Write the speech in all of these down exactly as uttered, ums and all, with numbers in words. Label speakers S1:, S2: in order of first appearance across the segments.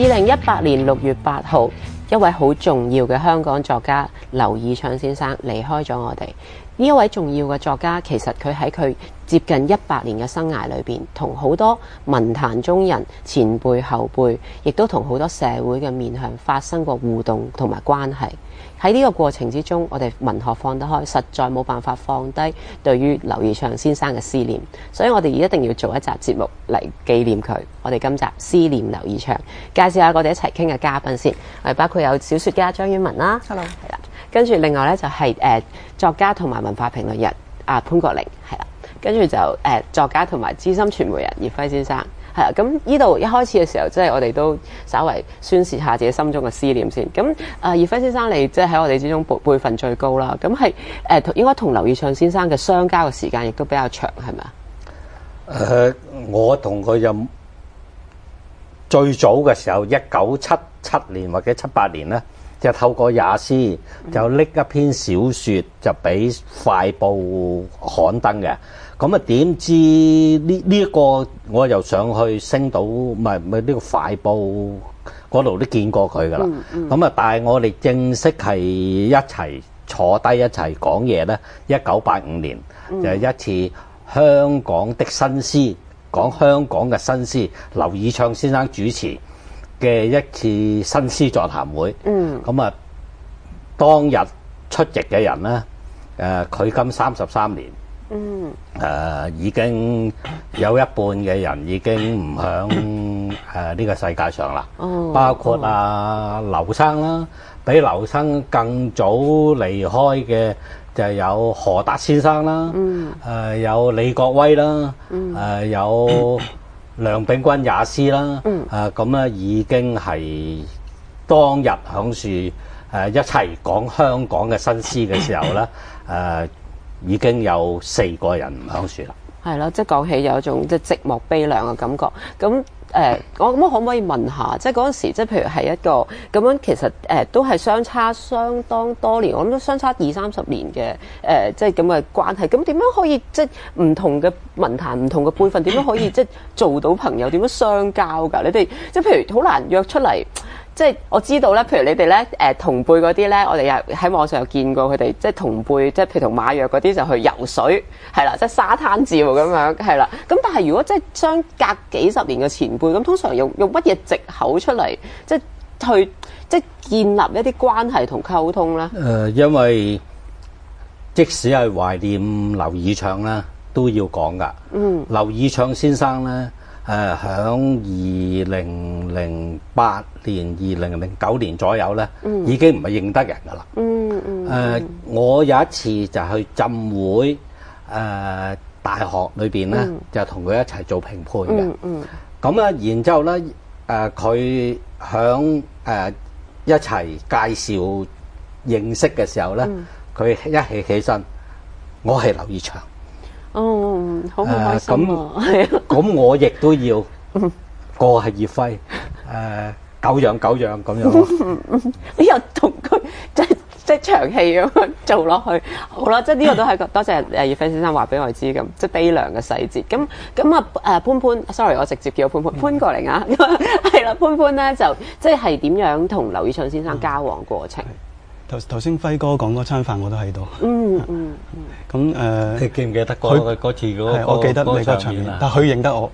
S1: 零一八年六月八號，一位好重要嘅香港作家劉以鬯先生離開咗我哋。呢一位重要嘅作家，其實佢喺佢接近一百年嘅生涯裏邊，同好多文壇中人前輩後輩，亦都同好多社會嘅面向發生過互動同埋關係。喺呢個過程之中，我哋文學放得開，實在冇辦法放低對於劉以鬯先生嘅思念，所以我哋一定要做一集節目嚟紀念佢。我哋今集思念劉以鬯，介紹下我哋一齊傾嘅嘉賓先。我哋包括有小說家張婉文啦 ，Hello， 係啦，跟住另外咧就係、是、誒、呃、作家同埋文化評論人啊潘國靈，係啦，跟住就誒、呃、作家同埋資深傳媒人葉輝先生。係啦，咁呢度一開始嘅時候，即係我哋都稍為宣泄下自己心中嘅思念先。咁啊，葉輝先生，你即係喺我哋之中輩輩分最高啦。咁係誒，應該同劉以鬯先生嘅相交嘅時間亦都比較長，係咪啊？
S2: 誒、呃，我同佢就最早嘅時候，一九七七年或者七八年咧，就透過也斯就拎一篇小説就俾快報刊登嘅。咁啊，點知呢呢一個我又上去星島，唔係唔係呢個快報嗰度都見過佢噶啦。咁、嗯、啊、嗯，但係我哋正式係一齊坐低一齊講嘢咧，一九八五年、嗯、就係一次香港的新詩，講香港嘅新詩，劉以鬯先生主持嘅一次新詩座談會。嗯，咁啊，當日出席嘅人咧，誒，距今三十三年。嗯，誒、呃、已經有一半嘅人已經唔響誒呢個世界上啦。哦，包括啊劉生啦，比劉生更早離開嘅就有何達先生啦。嗯，誒、呃、有李國威啦。嗯，誒、呃、有梁秉鈞也斯啦。嗯，誒咁咧已經係當日響樹誒一齊講香港嘅新詩嘅時候咧，誒、呃。已經有四個人唔響樹啦，
S1: 係咯，即係講起有一種即係寂寞悲涼嘅感覺。咁誒、呃，我咁可唔可以問下，即係嗰陣時，即係譬如係一個咁樣，其實誒、呃、都係相差相當多年，我諗都相差二三十年嘅誒、呃，即係咁嘅關係。咁點樣可以即係唔同嘅文壇、唔同嘅輩份，點樣可以即係做到朋友？點樣相交㗎？你哋即係譬如好難約出嚟。即係我知道咧，譬如你哋咧，誒同輩嗰啲咧，我哋又喺網上有見過佢哋，即係同輩，即係譬如同馬約嗰啲就去游水，係啦，即係沙灘照咁樣，係啦。咁但係如果即係相隔幾十年嘅前輩，咁通常用用乜嘢藉口出嚟，即係去即係建立一啲關係同溝通咧？誒、
S2: 呃，因為即使係懷念劉以鬯啦，都要講噶。嗯，劉以鬯先生咧。誒、呃，響二零零八年、二零零九年左右咧、嗯，已經唔係認得人噶啦。嗯嗯。誒、呃，我有一次就去浸會誒、呃、大學裏邊咧、嗯，就同佢一齊做評判嘅。嗯咁、嗯、啊，然之後咧，誒佢響誒一齊介紹認識嘅時候咧，佢、嗯、一起起身，我係劉以鬯。
S1: 哦，好唔開心啊！係啊，
S2: 咁我亦都要個係葉輝，誒久仰久仰咁樣。
S1: 你又同佢即係即係長氣咁樣做落去，好啦，即係呢個都係多謝誒葉輝先生話俾我知咁，即係悲涼嘅細節。咁咁啊誒潘潘 ，sorry 我直接叫潘潘潘過嚟啊，係啦，潘潘咧就即係點樣同劉以鬯先生交往過程？
S3: 頭頭先輝哥講嗰餐飯我都喺度。嗯嗯嗯。咁誒、呃，
S2: 你記唔記得嗰嗰次嗰、那個？
S3: 我記得你個場面，但佢認得我。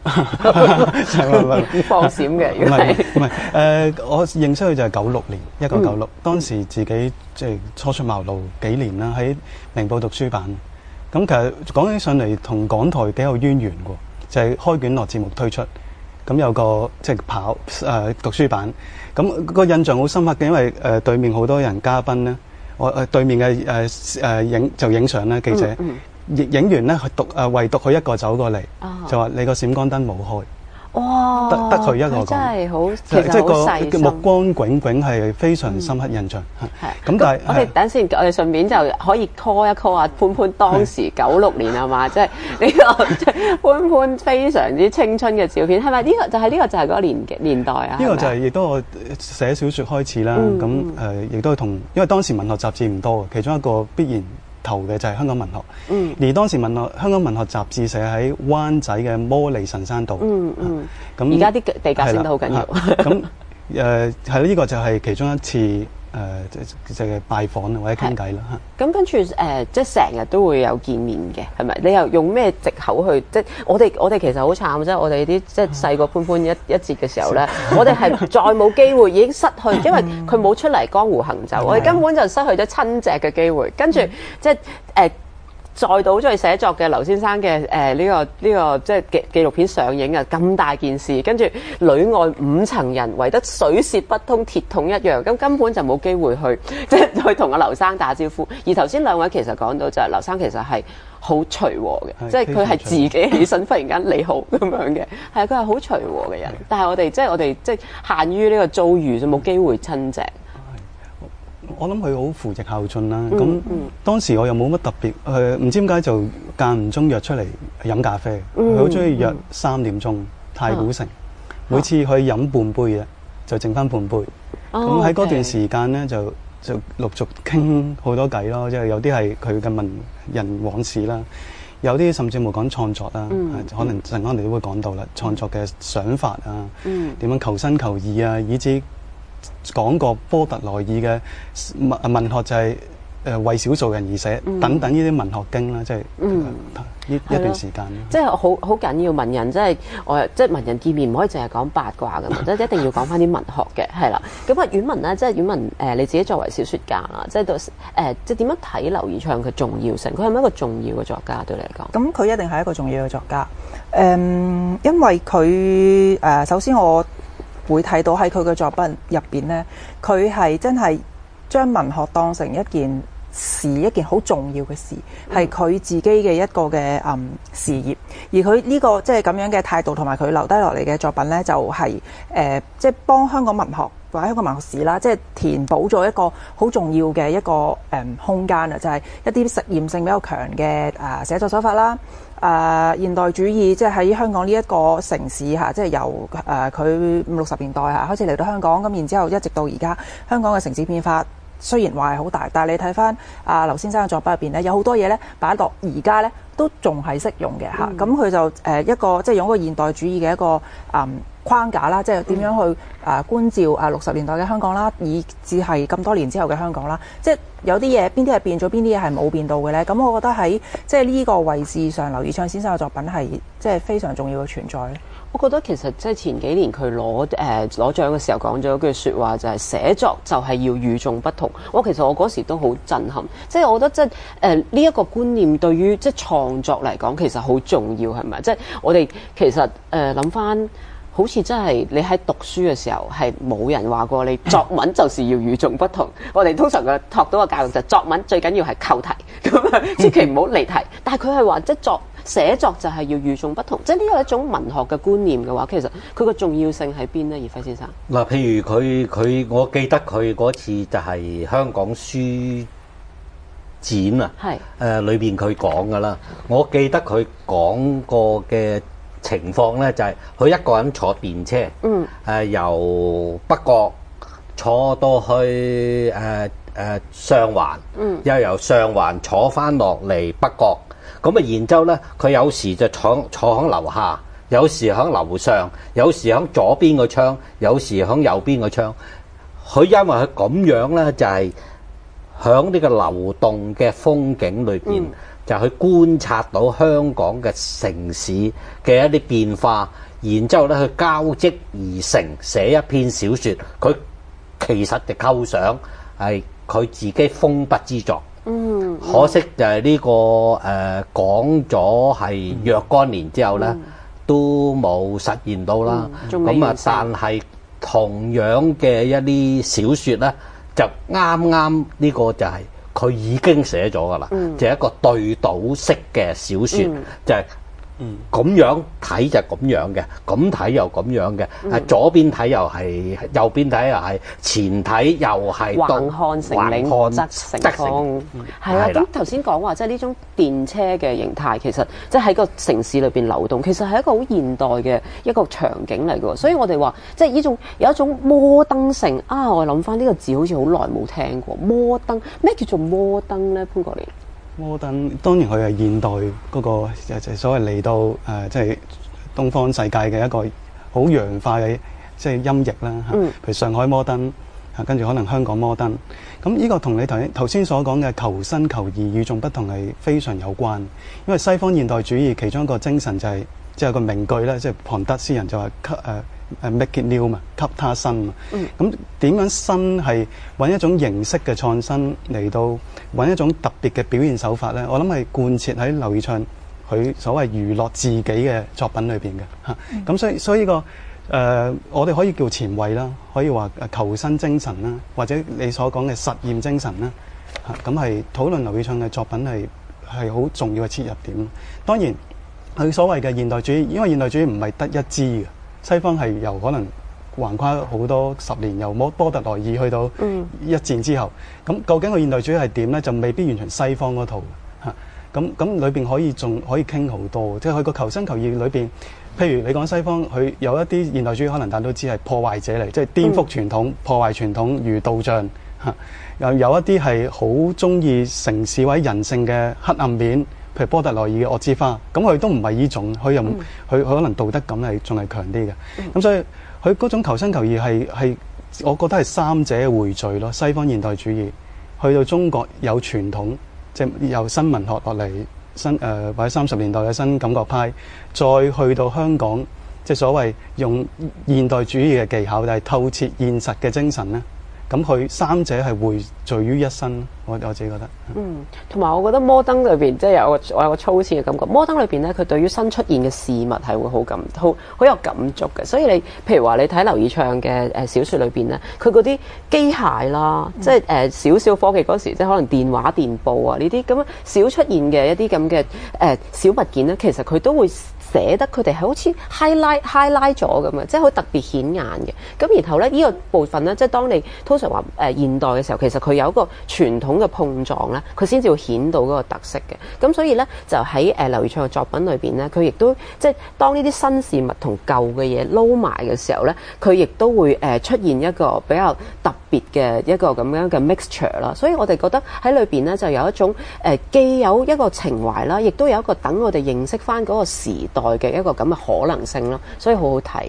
S1: 放閃嘅，
S3: 唔係唔係誒，我認識佢就係九六年，一九九六。當時自己即係初出茅廬幾年啦，喺明報讀書版。咁其實講起上嚟，同港台幾有淵源喎，就係、是、開卷樂節目推出，咁有個即係、就是、跑誒、呃、讀書版。咁、那個印象好深刻嘅，因為誒、呃、對面好多人嘉賓咧，我誒對面嘅誒誒影就影相咧，記者影影、嗯嗯、完咧，佢獨誒唯獨佢一個走過嚟、哦，就話你個閃光燈冇開。哇！得得佢一個講，
S1: 真係好，其實好細心，
S3: 即係個目光炯炯係非常深刻印象。係、嗯、咁，但係
S1: 我哋等先，我哋順便就可以 call 一 call 阿潘潘當時九六年係嘛？即係呢個即係潘潘非常之青春嘅照片，係咪呢個就係、是、呢、這個就係嗰個年年代啊？呢、這個就係亦都我寫小説開始啦。咁、嗯、誒，亦、呃、都係同因為當時文學雜誌唔多，其中一個必然頭嘅就係香港文學，嗯、而當時文學香港文學雜誌社喺灣仔嘅摩利神山道，嗯嗯，咁而家啲地價升得好緊要，咁
S3: 誒係咯，呢個就係其中一次誒即即係拜訪或者傾偈啦嚇。
S1: 咁跟住誒、呃，即係成日都會有見面嘅，係咪？你又用咩藉口去？即係我哋我哋其實好慘，即係我哋啲即係細個潘潘一一節嘅時候咧，我哋係再冇機會，已經失去，因為佢冇出嚟江湖行走，我哋根本就失去咗親戚嘅機會。跟住即係誒。呃再到咗去寫作嘅劉先生嘅誒呢個呢、這個即係紀紀錄片上映啊，咁大件事，跟住裏外五層人圍得水泄不通，鐵桶一樣，咁根本就冇機會去即係去同阿劉生打招呼。而頭先兩位其實講到就係劉生其實係好隨和嘅，即係佢係自己起身忽然間你好咁樣嘅，係佢係好隨和嘅人。但係我哋即係我哋即係限於呢個遭遇就冇機會親戚。
S3: 我諗佢好扶植孝順啦，咁、嗯嗯、當時我又冇乜特別，誒唔知點解就間唔中約出嚟飲咖啡，佢好中意約三點鐘太古城，啊、每次去飲半杯嘅，就剩翻半杯。咁喺嗰段時間咧，就就陸續傾好多偈咯，即係有啲係佢嘅文人往事啦，有啲甚至乎講創作啦，嗯、可能陣間我哋都會講到啦，創作嘅想法啊，點、嗯、樣求新求異啊，以至講過波特萊爾嘅文文學就係誒為少數人而寫、嗯、等等呢啲文學經啦，即係呢一段時間。
S1: 即係好好緊要文人，即係我即係文人見面唔可以淨係講八卦㗎嘛，即係一定要講翻啲文學嘅，係啦。咁啊，阮文咧，即係阮文誒、呃，你自己作為小説家啦，即係到誒，即係點樣睇劉以鬯嘅重要性？佢係咪一個重要嘅作家對你嚟講？
S4: 咁佢一定係一個重要嘅作家。誒、嗯，因為佢誒、呃，首先我會睇到喺佢嘅作品入邊咧，佢係真係將文學當成一件事，一件好重要嘅事，係佢、嗯、自己嘅一個嘅嗯事業。而佢呢、這個即係咁樣嘅態度，同埋佢留低落嚟嘅作品咧，就係、是、誒、呃、即係幫香港文學或者香港文學史啦，即係填補咗一個好重要嘅一個誒、嗯、空間啊！就係、是、一啲實驗性比較強嘅誒寫作手法啦。誒、呃、現代主義即係喺香港呢一個城市嚇，即係由誒佢五六十年代嚇開始嚟到香港，咁然之後一直到而家，香港嘅城市變化雖然話係好大，但係你睇翻阿劉先生嘅作品入邊咧，有好多嘢咧擺落而家咧都仲係適用嘅嚇。咁佢、嗯、就誒一個即係用一個現代主義嘅一個誒、嗯、框架啦，即係點樣去誒觀照啊六十年代嘅香港啦，以至係咁多年之後嘅香港啦。即係有啲嘢邊啲係變咗，邊啲嘢係冇變到嘅咧。咁我覺得喺即係呢個位置上，劉以鬯先生嘅作品係即係非常重要嘅存在。
S1: 我覺得其實即係前幾年佢攞誒攞獎嘅時候講咗一句説話，就係寫作就係要與眾不同。我其實我嗰時都好震撼，即係我覺得即係誒呢一個觀念對於即係創作嚟講其實好重要，係咪？即係我哋其實誒諗翻，好似真係你喺讀書嘅時候係冇人話過你作文就是要與眾不同。我哋通常嘅學到嘅教育就係作文最緊要係扣題，咁啊千祈唔好離題。但係佢係話即係作寫作就係要與眾不同，即係呢個一種文學嘅觀念嘅話，其實佢個重要性喺邊呢？葉輝先生
S2: 嗱，譬如佢佢，我記得佢嗰次就係香港書展啊，係誒裏邊佢講㗎啦。我記得佢講過嘅情況咧，就係佢一個人坐電車，嗯，誒、呃、由北角坐到去誒誒、呃呃、上環，嗯，又由上環坐翻落嚟北角。咁啊，然之後咧，佢有時就坐坐喺樓下，有時喺樓上，有時喺左邊個窗，有時喺右邊個窗。佢因為佢咁樣咧，就係喺呢個流動嘅風景裏邊，嗯、就去觀察到香港嘅城市嘅一啲變化，然之後咧去交織而成寫一篇小説。佢其實嘅構想係佢自己封筆之作。嗯，可惜就係呢、這個誒、呃、講咗係若干年之後咧，嗯、都冇實現到啦。咁啊、嗯，但係同樣嘅一啲小説咧，就啱啱呢個就係佢已經寫咗噶啦，嗯、就係一個對倒式嘅小説，嗯、就係、是。嗯，咁樣睇就咁樣嘅，咁睇又咁樣嘅，係、嗯、左邊睇又係，右邊睇又係，前睇又係。橫看成嶺側成峰，係啊。咁頭先講話即係呢種電車嘅形態，其實即係喺個城市裏邊流動，其實係一個好現代嘅一個場景嚟嘅。所以我哋話即係呢種有一種摩登性啊！我諗翻呢個字好似好耐冇聽過，摩登，咩叫做摩登咧？潘國廉。
S3: 摩登當然佢係現代嗰、那個就係所謂嚟到誒，即、呃、係、就是、東方世界嘅一個好洋化嘅即係音譯啦嚇，譬如上海摩登嚇，跟住可能香港摩登。咁呢個同你頭頭先所講嘅求新求異與眾不同係非常有關，因為西方現代主義其中一個精神就係即係個名句咧，即係龐德詩人就話給誒誒 make it new 嘛，給他新嘛。咁點樣新係揾一種形式嘅創新嚟到揾一種特別嘅表現手法咧？我諗係貫徹喺劉以鬯佢所謂娛樂自己嘅作品裏邊嘅嚇。咁、嗯、所以所以呢、這個。誒、呃，我哋可以叫前衛啦，可以話求新精神啦，或者你所講嘅實驗精神啦，嚇咁係討論劉以鬯嘅作品係係好重要嘅切入點。當然，佢所謂嘅現代主義，因為現代主義唔係得一支嘅，西方係由可能橫跨好多十年，由摩波特萊爾去到一戰之後，咁、嗯、究竟個現代主義係點咧？就未必完全西方嗰套嚇。咁咁裏邊可以仲可以傾好多，即係佢個求新求異裏邊。譬如你講西方，佢有一啲現代主義，可能大家都知係破壞者嚟，即係顛覆傳統、嗯、破壞傳統如道像嚇。又有一啲係好中意城市或者人性嘅黑暗面，譬如波特萊爾嘅惡之花，咁佢都唔係呢種，佢又佢佢可能道德感係仲係強啲嘅。咁、嗯、所以佢嗰種求新求異係係，我覺得係三者嘅匯聚咯。西方現代主義去到中國有傳統，即係由新文學落嚟。新誒、呃、或者三十年代嘅新感覺派，再去到香港，即係所謂用現代主義嘅技巧，但係透徹現實嘅精神咧。咁佢三者係匯聚於一身，我我自己覺得。
S1: 嗯，同埋我覺得摩登裏邊即係有個我有個粗淺嘅感覺。摩登裏邊咧，佢對於新出現嘅事物係會好感好好有感觸嘅。所以你譬如話你睇劉以鬯嘅誒小説裏邊咧，佢嗰啲機械啦，嗯、即係誒少少科技嗰時，即係可能電話、電報啊呢啲咁樣少出現嘅一啲咁嘅誒小物件咧，其實佢都會寫得佢哋係好似 highlight highlight 咗咁嘅，即係好特別顯眼嘅。咁然後咧呢、呢個部分咧，即係當你通常話誒、呃、現代嘅時候，其實佢有一個傳統嘅碰撞咧，佢先至會顯到嗰個特色嘅。咁所以咧就喺誒劉以鬯嘅作品裏邊咧，佢亦都即係當呢啲新事物同舊嘅嘢撈埋嘅時候咧，佢亦都會誒、呃、出現一個比較特別嘅一個咁樣嘅 mixture 啦。所以我哋覺得喺裏邊咧就有一種誒、呃、既有一個情懷啦，亦都有一個等我哋認識翻嗰個時代嘅一個咁嘅可能性咯，所以好好睇。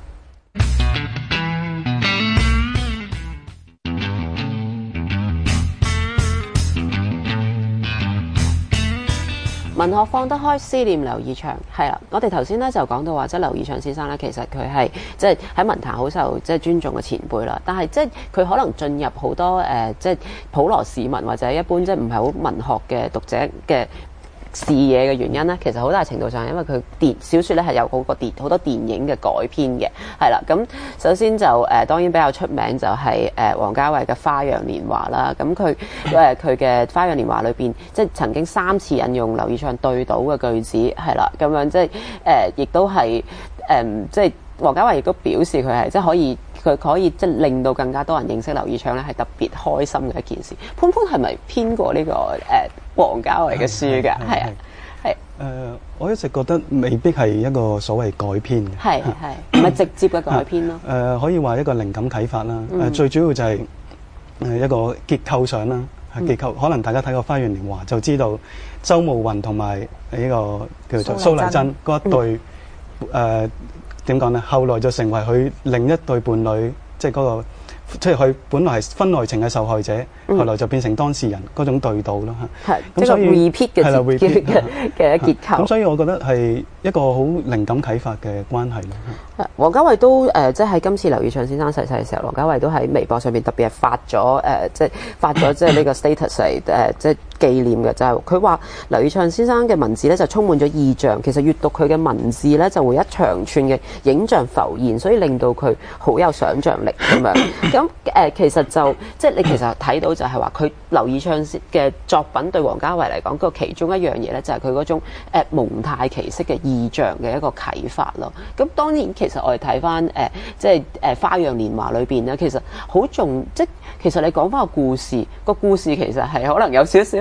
S1: 文學放得開，思念劉以鬯係啦。我哋頭先咧就講到話，即係劉以鬯先生咧，其實佢係即係喺文壇好受即係尊重嘅前輩啦。但係即係佢可能進入好多誒、呃，即係普羅市民或者一般即係唔係好文學嘅讀者嘅視野嘅原因咧，其實好大程度上係因為佢電小説咧係有好個電好多電影嘅改編嘅，係啦。咁首先就誒、呃、當然比較出名就係誒王家衛嘅《花樣年華》啦。咁佢誒佢嘅《花樣年華》裏邊，即係曾經三次引用劉以鬯對倒嘅句子，係啦，咁樣即係誒亦都係誒、呃、即係王家衛亦都表示佢係即係可以佢可以即係令到更加多人認識劉以鬯咧，係特別開心嘅一件事。潘潘係咪編過呢、這個誒？呃王家衛嘅書㗎，係啊，係。誒、
S3: 呃，我一直覺得未必係一個所謂改編嘅，
S1: 係係，唔係直接嘅改編咯。誒、
S3: 呃，可以話一個靈感啟發啦。誒、嗯呃，最主要就係誒一個結構上啦，係結構。嗯、可能大家睇過《花樣年華》就知道，周慕雲同埋呢個叫做蘇麗珍嗰一對誒點講咧？後來就成為佢另一對伴侶，即係嗰個。即係佢本來係婚外情嘅受害者，嗯、後來就變成當事人嗰種對倒啦嚇。係，咁所以 repeat 嘅嘅嘅結構。咁所以我覺得係一個好靈感啟發嘅關係咯。
S1: 王家衛都誒、呃，即係喺今次劉以鬯先生逝世嘅時候，王家衛都喺微博上面特別係發咗誒、呃，即係發咗即係呢個 status 嚟誒、呃，即係紀念嘅就係佢話劉以鬯先生嘅文字咧就充滿咗意象，其實閱讀佢嘅文字咧就會一長串嘅影像浮現，所以令到佢好有想像力咁樣。咁誒、呃，其實就即係你其實睇到就係話佢劉以鬯嘅作品對王家衛嚟講，個其中一樣嘢咧就係佢嗰種誒、呃、蒙太奇式嘅意象嘅一個啟發咯。咁當然其實我哋睇翻誒即係誒《花樣年華》裏邊咧，其實好重即係其實你講翻個故事，個故事其實係可能有少少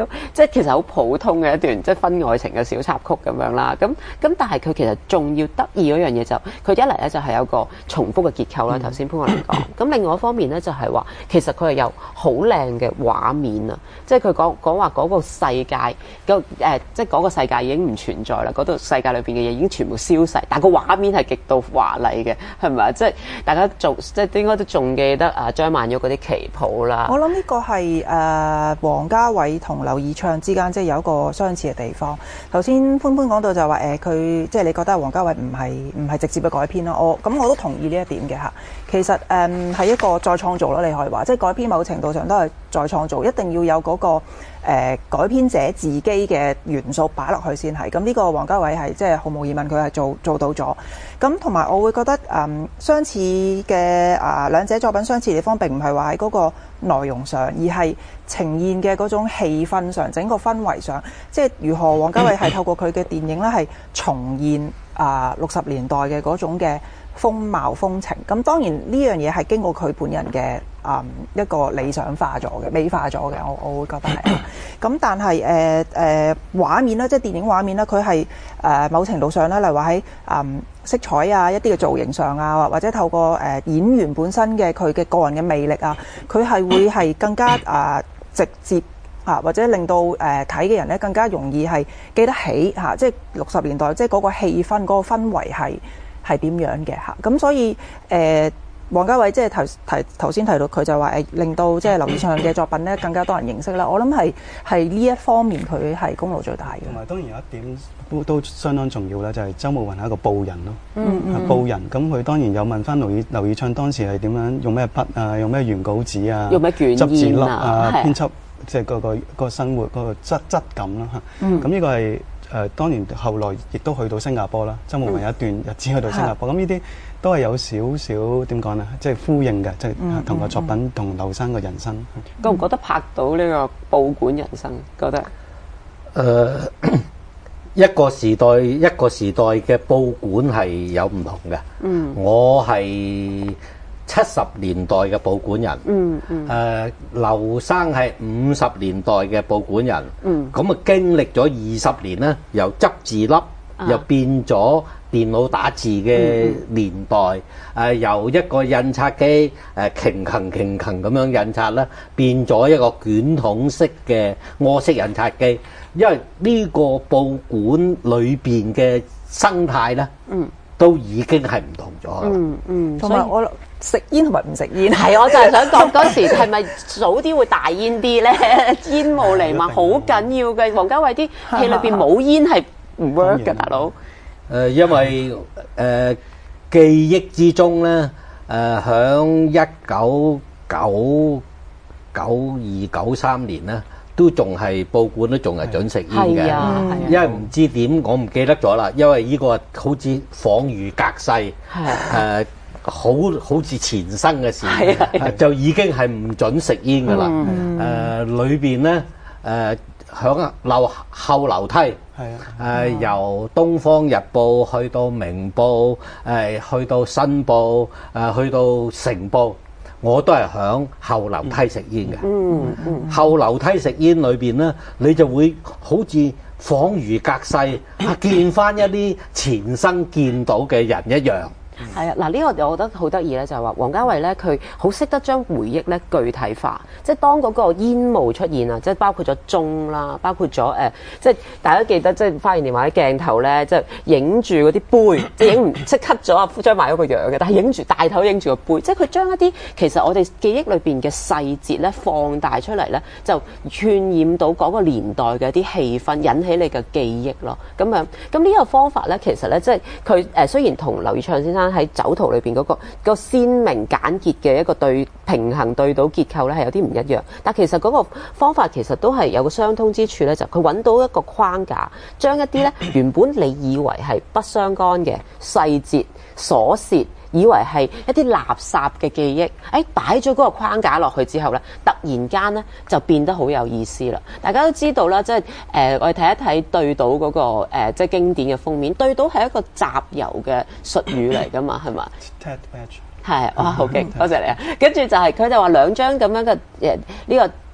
S1: 即係其實好普通嘅一段即係婚外情嘅小插曲咁樣啦。咁咁但係佢其實仲要得意嗰樣嘢就佢一嚟咧就係有個重複嘅結構啦。頭先潘愛玲講，咁另外一方面咧就係話其實佢係有好靚嘅畫面啊，即係佢講講話嗰個世界個誒，即係嗰個世界已經唔存在啦，嗰度世界裏邊嘅嘢已經全部消逝，但係個畫面係極度華麗嘅，係咪啊？即係大家仲即係應該都仲記得啊張曼玉嗰啲旗袍啦。
S4: 我諗呢個係誒王家衛同劉以鬯之間即係有一個相似嘅地方。頭先潘潘講到就話誒佢即係你覺得王家衛唔係唔係直接嘅改編咯，我咁我都同意呢一點嘅嚇。其實誒係、呃、一個再創造咯，你可以話即係改編某程度上都係再創造，一定要有嗰、那個。誒、呃、改編者自己嘅元素擺落去先係，咁呢個王家衛係即係毫無疑問佢係做做到咗。咁同埋我會覺得誒、嗯、相似嘅啊、呃、兩者作品相似嘅地方並唔係話喺嗰個內容上，而係呈現嘅嗰種氣氛上，整個氛圍上，即係如何王家衛係透過佢嘅電影咧係重現啊六十年代嘅嗰種嘅風貌風情。咁當然呢樣嘢係經過佢本人嘅啊、嗯、一個理想化咗嘅美化咗嘅，我我會覺得係。咁但係誒誒畫面咧，即係電影畫面咧，佢係誒某程度上咧，例如話喺誒色彩啊、一啲嘅造型上啊，或者透過誒、呃、演員本身嘅佢嘅個人嘅魅力啊，佢係會係更加啊、呃、直接啊，或者令到誒睇嘅人咧更加容易係記得起嚇、啊，即係六十年代即係嗰個氣氛、嗰、嗰個氛圍係係點樣嘅嚇。咁、啊、所以誒。呃王家衛即係頭提頭先提到佢就話誒令到即係劉以鬯嘅作品咧更加多人認識啦。我諗係係呢一方面佢係功勞最大嘅。
S3: 同埋當然有一點都都相當重要啦，就係周慕雲係一個報人咯。
S4: 嗯嗯。
S3: 報人咁佢當然有問翻劉以劉以鬯當時係點樣用咩筆啊，用咩原稿紙啊，
S1: 用咩卷
S3: 執字粒
S1: 啊，
S3: 啊，編輯即係個個個生活嗰個質質感啦嚇。
S4: 嗯。
S3: 咁呢個係誒當然後來亦都去到新加坡啦。周慕雲有一段日子去到新加坡，咁呢啲。都係有少少點講咧，即係呼應嘅，即係同個作品同劉生嘅人生。
S1: 覺唔覺得拍到呢個報館人生？覺得誒、
S2: 呃、一個時代一個時代嘅報館係有唔同嘅。嗯，我係七十年代嘅報館人。嗯嗯。誒、呃，劉生係五十年代嘅報館人。嗯。咁啊，經歷咗二十年咧，由執字粒、啊、又變咗。電腦打字嘅年代，誒、呃、由一個印刷機誒擎勤擎勤咁樣印刷咧，變咗一個捲筒式嘅柯式印刷機。因為呢個報館裏邊嘅生態咧，嗯，都已經係唔同咗。
S1: 嗯嗯，
S4: 同埋我食煙同埋唔食煙，
S1: 係我就係想講嗰時係咪早啲會大煙啲咧？煙霧瀰漫好緊要嘅。王家衛啲戲裏邊冇煙係唔 work 嘅，大佬。
S2: 誒、呃，因為誒、呃、記憶之中咧，誒響一九九九二九三年咧，都仲係報館都仲係準食煙嘅。啊啊、因為唔知點，我唔記得咗啦。因為呢個好似恍如隔世，誒、呃、好好似前生嘅事，啊啊、就已經係唔準食煙噶啦。誒、嗯呃、裏邊咧，誒響樓後樓梯。係啊！誒、呃、由《東方日報》去到《明報》，誒、呃、去到《新報》，誒、呃、去到《成報》，我都係響後樓梯食煙嘅。嗯嗯。後樓梯食煙裏邊咧，你就會好似恍如隔世，見翻一啲前生見到嘅人一樣。
S1: 係啊，嗱呢個我覺得好得意咧，就係話王家衛咧，佢好識得將回憶咧具體化，即係當嗰個煙霧出現啊，即係包括咗鐘啦，包括咗誒、呃，即係大家記得即係花園年華啲鏡頭咧，即係影住嗰啲杯，即係影唔即係 cut 咗啊張曼玉個樣嘅，但係影住大頭影住個杯，即係佢將一啲其實我哋記憶裏邊嘅細節咧放大出嚟咧，就渲染到嗰個年代嘅一啲氣氛，引起你嘅記憶咯。咁樣咁呢個方法咧，其實咧即係佢誒雖然同劉以鬯先生喺酒徒裏邊嗰個、嗰個鮮明簡潔嘅一個對平衡對倒結構咧係有啲唔一樣，但其實嗰個方法其實都係有個相通之處咧，就佢揾到一個框架，將一啲咧原本你以為係不相干嘅細節瑣屑，以為係一啲垃圾嘅記憶，誒擺咗嗰個框架落去之後咧，突然間咧就變得好有意思啦！大家都知道啦，即係誒、呃、我哋睇一睇對倒嗰、嗰個、呃、即係經典嘅封面，對倒係一個集郵嘅術語嚟㗎嘛，係嘛？係哇，好勁！多謝你啊！跟住就係佢就話兩張咁樣嘅誒呢個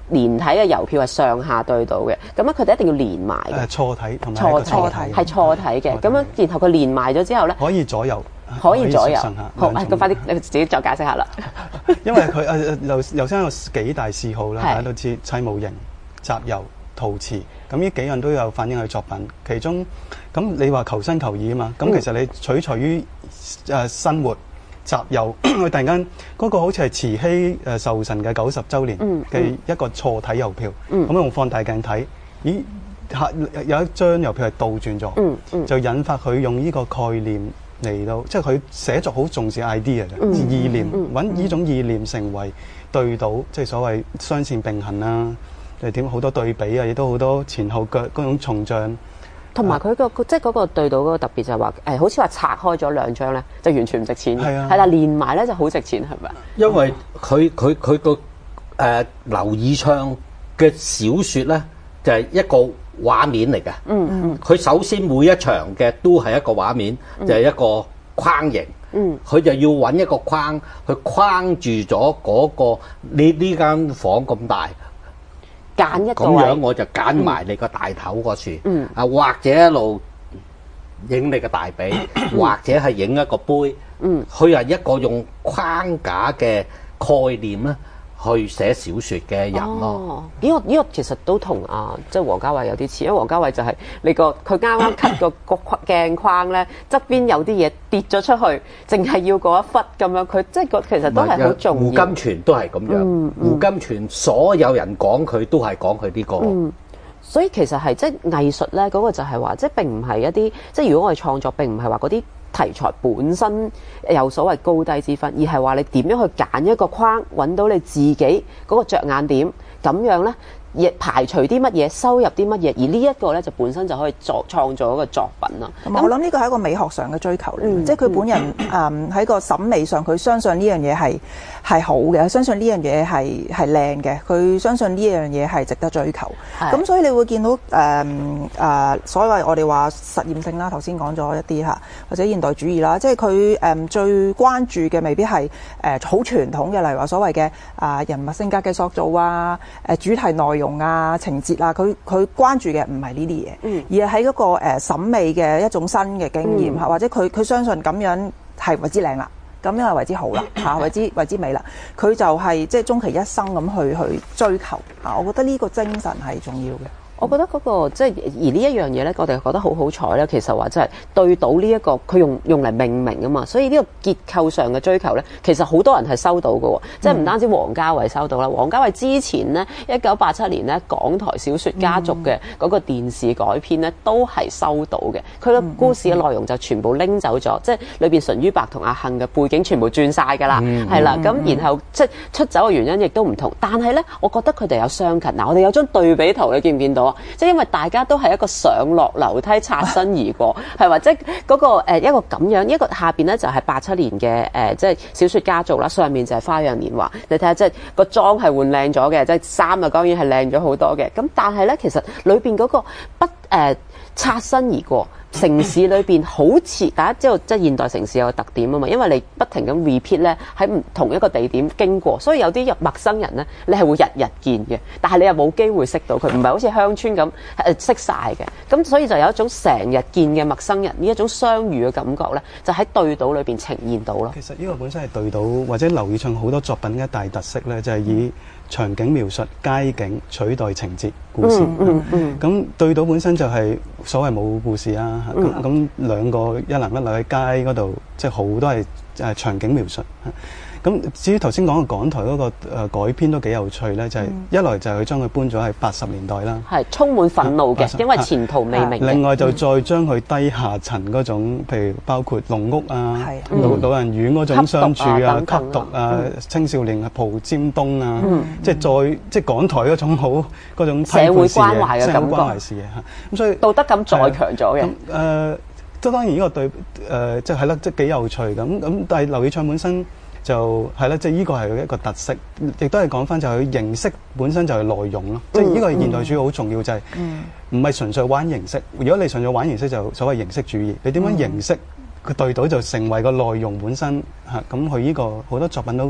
S1: 連體嘅郵票係上下對到嘅，咁樣佢哋一定要連埋嘅。
S3: 誒錯體同埋
S1: 錯體
S4: 錯體
S1: 係錯體嘅，咁樣然後佢連埋咗之後咧，
S3: 可以左右，
S1: 可以左右。
S3: 上下
S1: 好，
S3: 兩種
S1: 咁快啲你自己再解釋下啦。
S3: 因為佢誒誒劉劉生有幾大嗜好啦，
S1: 係
S3: 大家都知砌模型、集郵、陶瓷，咁呢幾樣都有反映佢作品。其中咁你話求新求異啊嘛，咁其實你取材於誒生活集郵，佢突然間嗰個好似係慈禧誒壽辰嘅九十週年嘅一個錯體郵票，咁用放大鏡睇，咦下有一張郵票係倒轉咗，
S1: 嗯嗯
S3: 就引發佢用呢個概念嚟到，即係佢寫作好重視 idea 嘅、意念，揾呢種意念成為對倒，即係所謂雙線並行啦。誒點好多對比啊，亦都好多前後腳嗰種重像。
S1: 同埋佢個即係嗰個對到嗰個特別就係話誒，好似話拆開咗兩張咧，就完全唔值錢。
S3: 係啊
S1: 係啦，連埋咧就好值錢，係咪？
S2: 因為佢佢佢個誒劉以鬯嘅小説咧，就係、是、一個畫面嚟嘅。
S1: 嗯嗯。
S2: 佢首先每一場嘅都係一個畫面，就係、是、一個框形。
S1: 嗯。
S2: 佢就要揾一個框去框住咗嗰、那個你呢間房咁大。
S1: 揀一個
S2: 咁樣
S1: 位，
S2: 我就揀埋你個大頭個樹，
S1: 嗯
S2: 啊或者一路影你個大髀，或者係影一個杯，
S1: 嗯
S2: 佢係一個用框架嘅概念咧去寫小説嘅人咯。
S1: 哦，呢個呢個其實都同啊，即係王家衛有啲似，因為王家衛就係你個佢啱啱 cut 個個鏡框咧，側邊有啲嘢跌咗出去，淨係要嗰一忽咁樣，佢即係個其實都係好重
S2: 胡
S1: 要。
S2: 金銓都係咁樣，
S1: 嗯嗯
S2: 胡金銓所有人講佢都係講佢呢個。
S1: 嗯，所以其實係即係藝術咧，嗰、個就係話，即係並唔係一啲即係如果我哋創作並唔係話嗰啲題材本身有所謂高低之分，而係話你點樣去揀一個框，揾到你自己嗰個着眼點，咁樣咧，亦排除啲乜嘢，收入啲乜嘢，而呢一個咧就本身就可以作創造一個作品啦。
S4: 咁我諗呢個係一個美學上嘅追求嚟，
S1: 嗯
S4: 即係佢本人誒喺個審美上，佢相信呢樣嘢係係好嘅，相信呢樣嘢係係靚嘅，佢相信呢樣嘢係值得追求。
S1: 係
S4: 咁所以你會見到誒誒、呃呃、所謂我哋話實驗性啦，頭先講咗一啲嚇，或者現代主義啦，即係佢誒最關注嘅未必係誒好傳統嘅，例如話所謂嘅啊、呃、人物性格嘅塑造啊、誒主題內容啊、情節啊，佢佢關注嘅唔係呢啲嘢，
S1: 嗯
S4: 而係喺嗰個誒審美嘅一種新嘅經驗嚇，或者佢佢相信咁樣係為之靚啦，咁樣係為之好啦嚇，為之為之美啦，佢就係即係終其一生咁去去追求嚇，我覺得呢個精神係重要嘅。
S1: 我覺得嗰、個即係而呢一樣嘢咧，我哋覺得好好彩咧。其實話即係對到呢一個佢用用嚟命名啊嘛，所以呢個結構上嘅追求咧，其實好多人係收到嘅喎。即係唔單止王家衛收到啦，王家衛之前咧一九八七年咧港台小説家族嘅嗰個電視改編咧都係收到嘅。佢個故事嘅內容就全部拎走咗，即係裏邊淳于白同阿杏嘅背景全部轉晒㗎啦，係啦。咁然後即係出走嘅原因亦都唔同，但係咧，我覺得佢哋有相近。嗱，我哋有張對比圖，你見唔見到？即係因為大家都係一個上落樓梯擦身而過，係話即係嗰個誒一個咁樣，一個下邊咧就係八七年嘅誒，即係小説家族啦，上面就係花樣年華。你睇下，即係個妝係換靚咗嘅，即係衫啊，當然係靚咗好多嘅。咁但係咧，其實裏邊嗰個不誒、呃、擦身而過。城市裏邊好似大家知道，即係現代城市有個特點啊嘛，因為你不停咁 repeat 咧喺唔同一個地點經過，所以有啲陌生人咧，你係會日日見嘅，但係你又冇機會識到佢，唔係好似鄉村咁誒識晒嘅，咁所以就有一種成日見嘅陌生人呢一種相遇嘅感覺咧，就喺對倒裏邊呈現到咯。
S3: 其實呢個本身係對倒或者劉以鬯好多作品嘅一大特色咧，就係、是、以場景描述街景取代情節故事。
S1: 嗯嗯
S3: 咁、嗯、對倒本身就係所謂冇故事啊。咁咁、嗯、兩個一男一女喺街嗰度，即係好多係誒場景描述。咁至於頭先講嘅港台嗰個誒改編都幾有趣咧，就係、是、一來就係佢將佢搬咗喺八十年代啦，
S1: 係充滿憤怒嘅，
S3: 啊、
S1: 因為前途未明。
S3: 另外就再將佢低下層嗰種，譬如包括籠屋啊、
S4: 嗯、
S3: 老老人院嗰種相處啊、
S1: 吸
S3: 吸毒啊、嗯、青少年蒲尖東啊，嗯、即係再即係港台嗰種好嗰種
S1: 社會關懷嘅感覺，
S3: 社會關懷視野嚇。咁所以
S1: 道德感再強咗嘅。
S3: 咁誒，都當然呢個對誒，即係係啦，即係幾有趣咁咁。但係劉以鬯本身就係啦，即係呢個係一個特色，亦都係講翻就係佢形式本身就係內容咯。即係呢個係現代主義好重要，就係唔係純粹玩形式。如果你純粹玩形式，就所謂形式主義。你點樣形式佢對到就成為個內容本身嚇。咁佢呢個好多作品都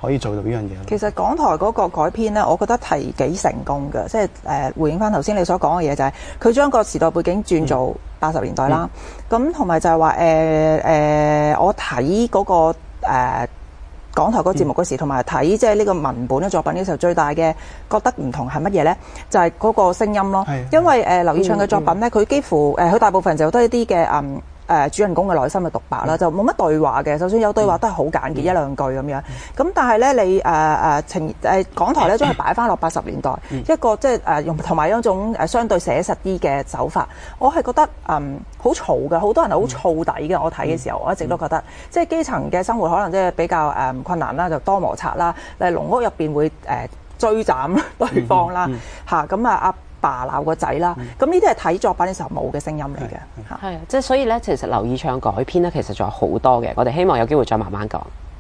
S3: 可以做到呢樣嘢。
S4: 其實港台嗰個改編咧，我覺得係幾成功嘅，即係誒、呃、回應翻頭先你所講嘅嘢，就係佢將個時代背景轉做八十年代啦。咁同埋就係話誒誒，我睇嗰、那個誒。呃港台嗰個節目嗰時，同埋睇即係呢個文本嘅作品嘅時候，最大嘅覺得唔同係乜嘢咧？就係、是、嗰個聲音咯。因為誒、呃、劉以鬯嘅作品咧，佢、嗯嗯、幾乎誒佢、呃、大部分就都係一啲嘅嗯。誒主人公嘅內心嘅獨白啦，就冇乜對話嘅，就算有對話都係好簡潔一兩句咁樣。咁但係咧，你誒誒情誒港台咧將佢擺翻落八十年代，一個即係誒用同埋一種誒相對寫實啲嘅手法，我係覺得嗯好嘈嘅，好多人係好燥底嘅。我睇嘅時候，我一直都覺得，即係基層嘅生活可能即係比較誒困難啦，就多摩擦啦。誒農屋入邊會誒追斬對方啦，嚇咁啊阿爸鬧個仔啦，咁呢啲係睇作品嘅時候冇嘅聲音嚟嘅，嚇。
S1: 係啊，即係所以咧，其實劉以鬯改編咧，其實仲有好多嘅，我哋希望有機會再慢慢講。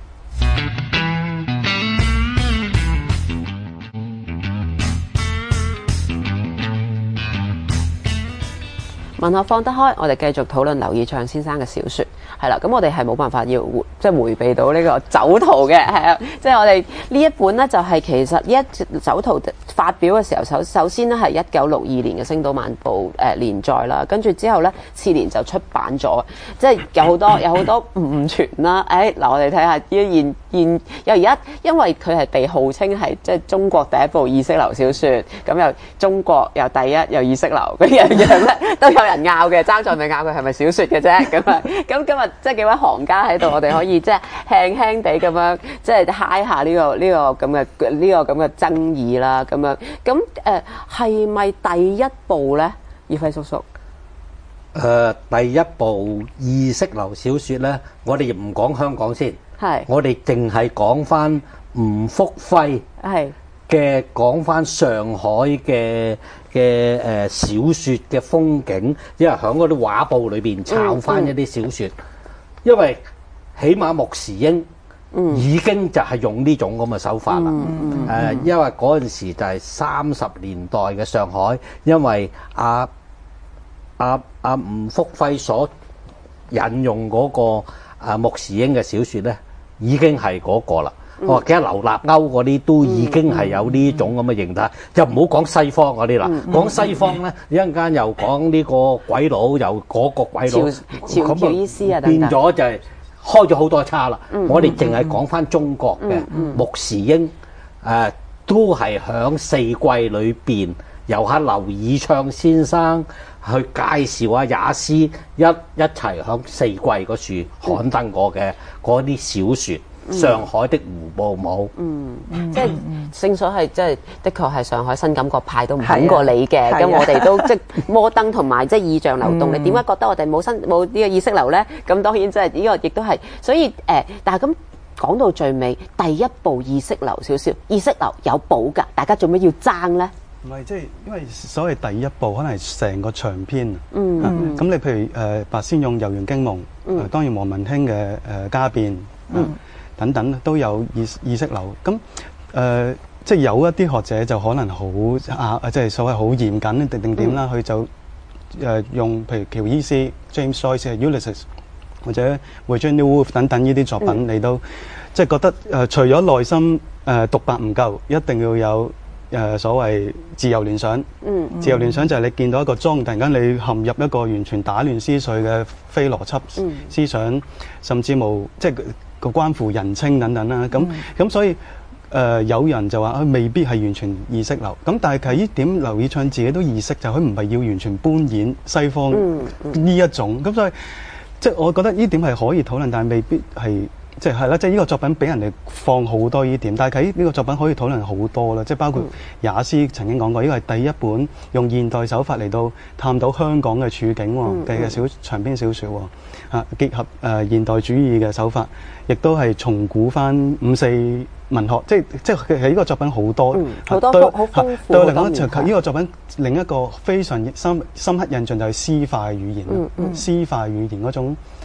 S1: 文學放得開，我哋繼續討論劉以鬯先生嘅小説，係啦。咁我哋係冇辦法要回即係迴避到呢個酒徒嘅，係啊。即係我哋呢一本呢，就係、是、其實呢一酒徒發表嘅時候，首首先呢係一九六二年嘅《星島晚報》誒、呃、連載啦，跟住之後呢，次年就出版咗，即係有好多有好多誤傳啦。誒、哎、嗱，我哋睇下呢現現又而家，因為佢係被號稱係即係中國第一部意識流小説，咁又中國又第一又意識流嗰樣樣咧，都有人拗嘅，爭在咪拗佢係咪小説嘅啫咁啊！咁今日即係幾位行家喺度，我哋可以即係輕輕地咁樣即係嗨下呢個呢個咁嘅呢個咁嘅爭議啦，咁樣咁誒係咪第一部咧？葉輝叔叔，誒、
S2: 呃、第一部意識流小説咧，我哋唔講香港先，係我哋淨係講翻吳福輝係嘅講翻上海嘅嘅誒小説嘅風景，因為喺嗰啲畫報裏邊抄翻一啲小説，嗯嗯、因為起碼穆時英已經就係用呢種咁嘅手法啦。誒、嗯嗯呃，因為嗰陣時就係三十年代嘅上海，因為阿阿阿吳福輝所引用嗰、那個啊穆時英嘅小説咧，已經係嗰個啦。或者劉立歐嗰啲都已經係有呢種咁嘅形態，就唔好講西方嗰啲啦。講西方咧，一陣間又講呢個鬼佬，又嗰個鬼佬，
S1: 潮潮醫師啊，等等
S2: 變咗就係開咗好多叉啦。我哋淨係講翻中國嘅穆時英，誒都係響四季裏邊由下劉以鬯先生去介紹啊也斯一一齊響四季嗰處刊登過嘅嗰啲小説。上海的胡步舞，嗯，嗯即係正所謂，即係的確係上海新感覺派都唔好過你嘅，咁、啊、我哋都即係摩登同埋即係意象流動。嗯、你點解覺得我哋冇新冇呢個意識流咧？咁當然即係呢個亦都係，所以誒、呃，但係咁講到最尾，第一部意識流小説，意識流有寶㗎，大家做咩要爭咧？
S3: 唔係，即係因為所謂第一部可能係成個長篇。
S1: 嗯，咁、
S3: 啊、你譬如誒、呃、白先勇《遊園驚夢》，嗯、呃，當然王文興嘅誒《家變》，嗯。等等都有意意識流，咁誒、呃、即係有一啲學者就可能好啊，即係所謂好嚴謹定定點啦，佢、嗯、就誒、呃、用譬如喬伊斯 James Joyce 嘅 Ulysses 或者 Virginia Woolf 等等呢啲作品嚟到、嗯，即係覺得誒、呃、除咗內心誒、呃、獨白唔夠，一定要有誒、呃、所謂自由聯想。嗯，自由聯想就係你見到一個鐘，突然間你陷入一個完全打亂思緒嘅非邏輯思想，嗯、甚至冇即係。個關乎人稱等等啦，咁咁、嗯、所以誒、呃、有人就話啊未必係完全意識流，咁但係喺呢點劉以鬯自己都意識，就佢唔係要完全搬演西方呢一種，咁、嗯嗯、所以即係我覺得呢點係可以討論，但係未必係即係係啦，即係呢個作品俾人哋放好多呢點，但係喺呢個作品可以討論好多啦，即係包括也斯曾經講過，呢個係第一本用現代手法嚟到探討香港嘅處境嘅嘅小長篇小説喎。啊！結合誒、呃、現代主義嘅手法，亦都係重估翻五四文學，即係即係喺呢個作品好多好、嗯、多好豐富。對我嚟講，就呢個作品另一個非常深深刻印象就係詩化語言，嗯嗯、詩化語言嗰種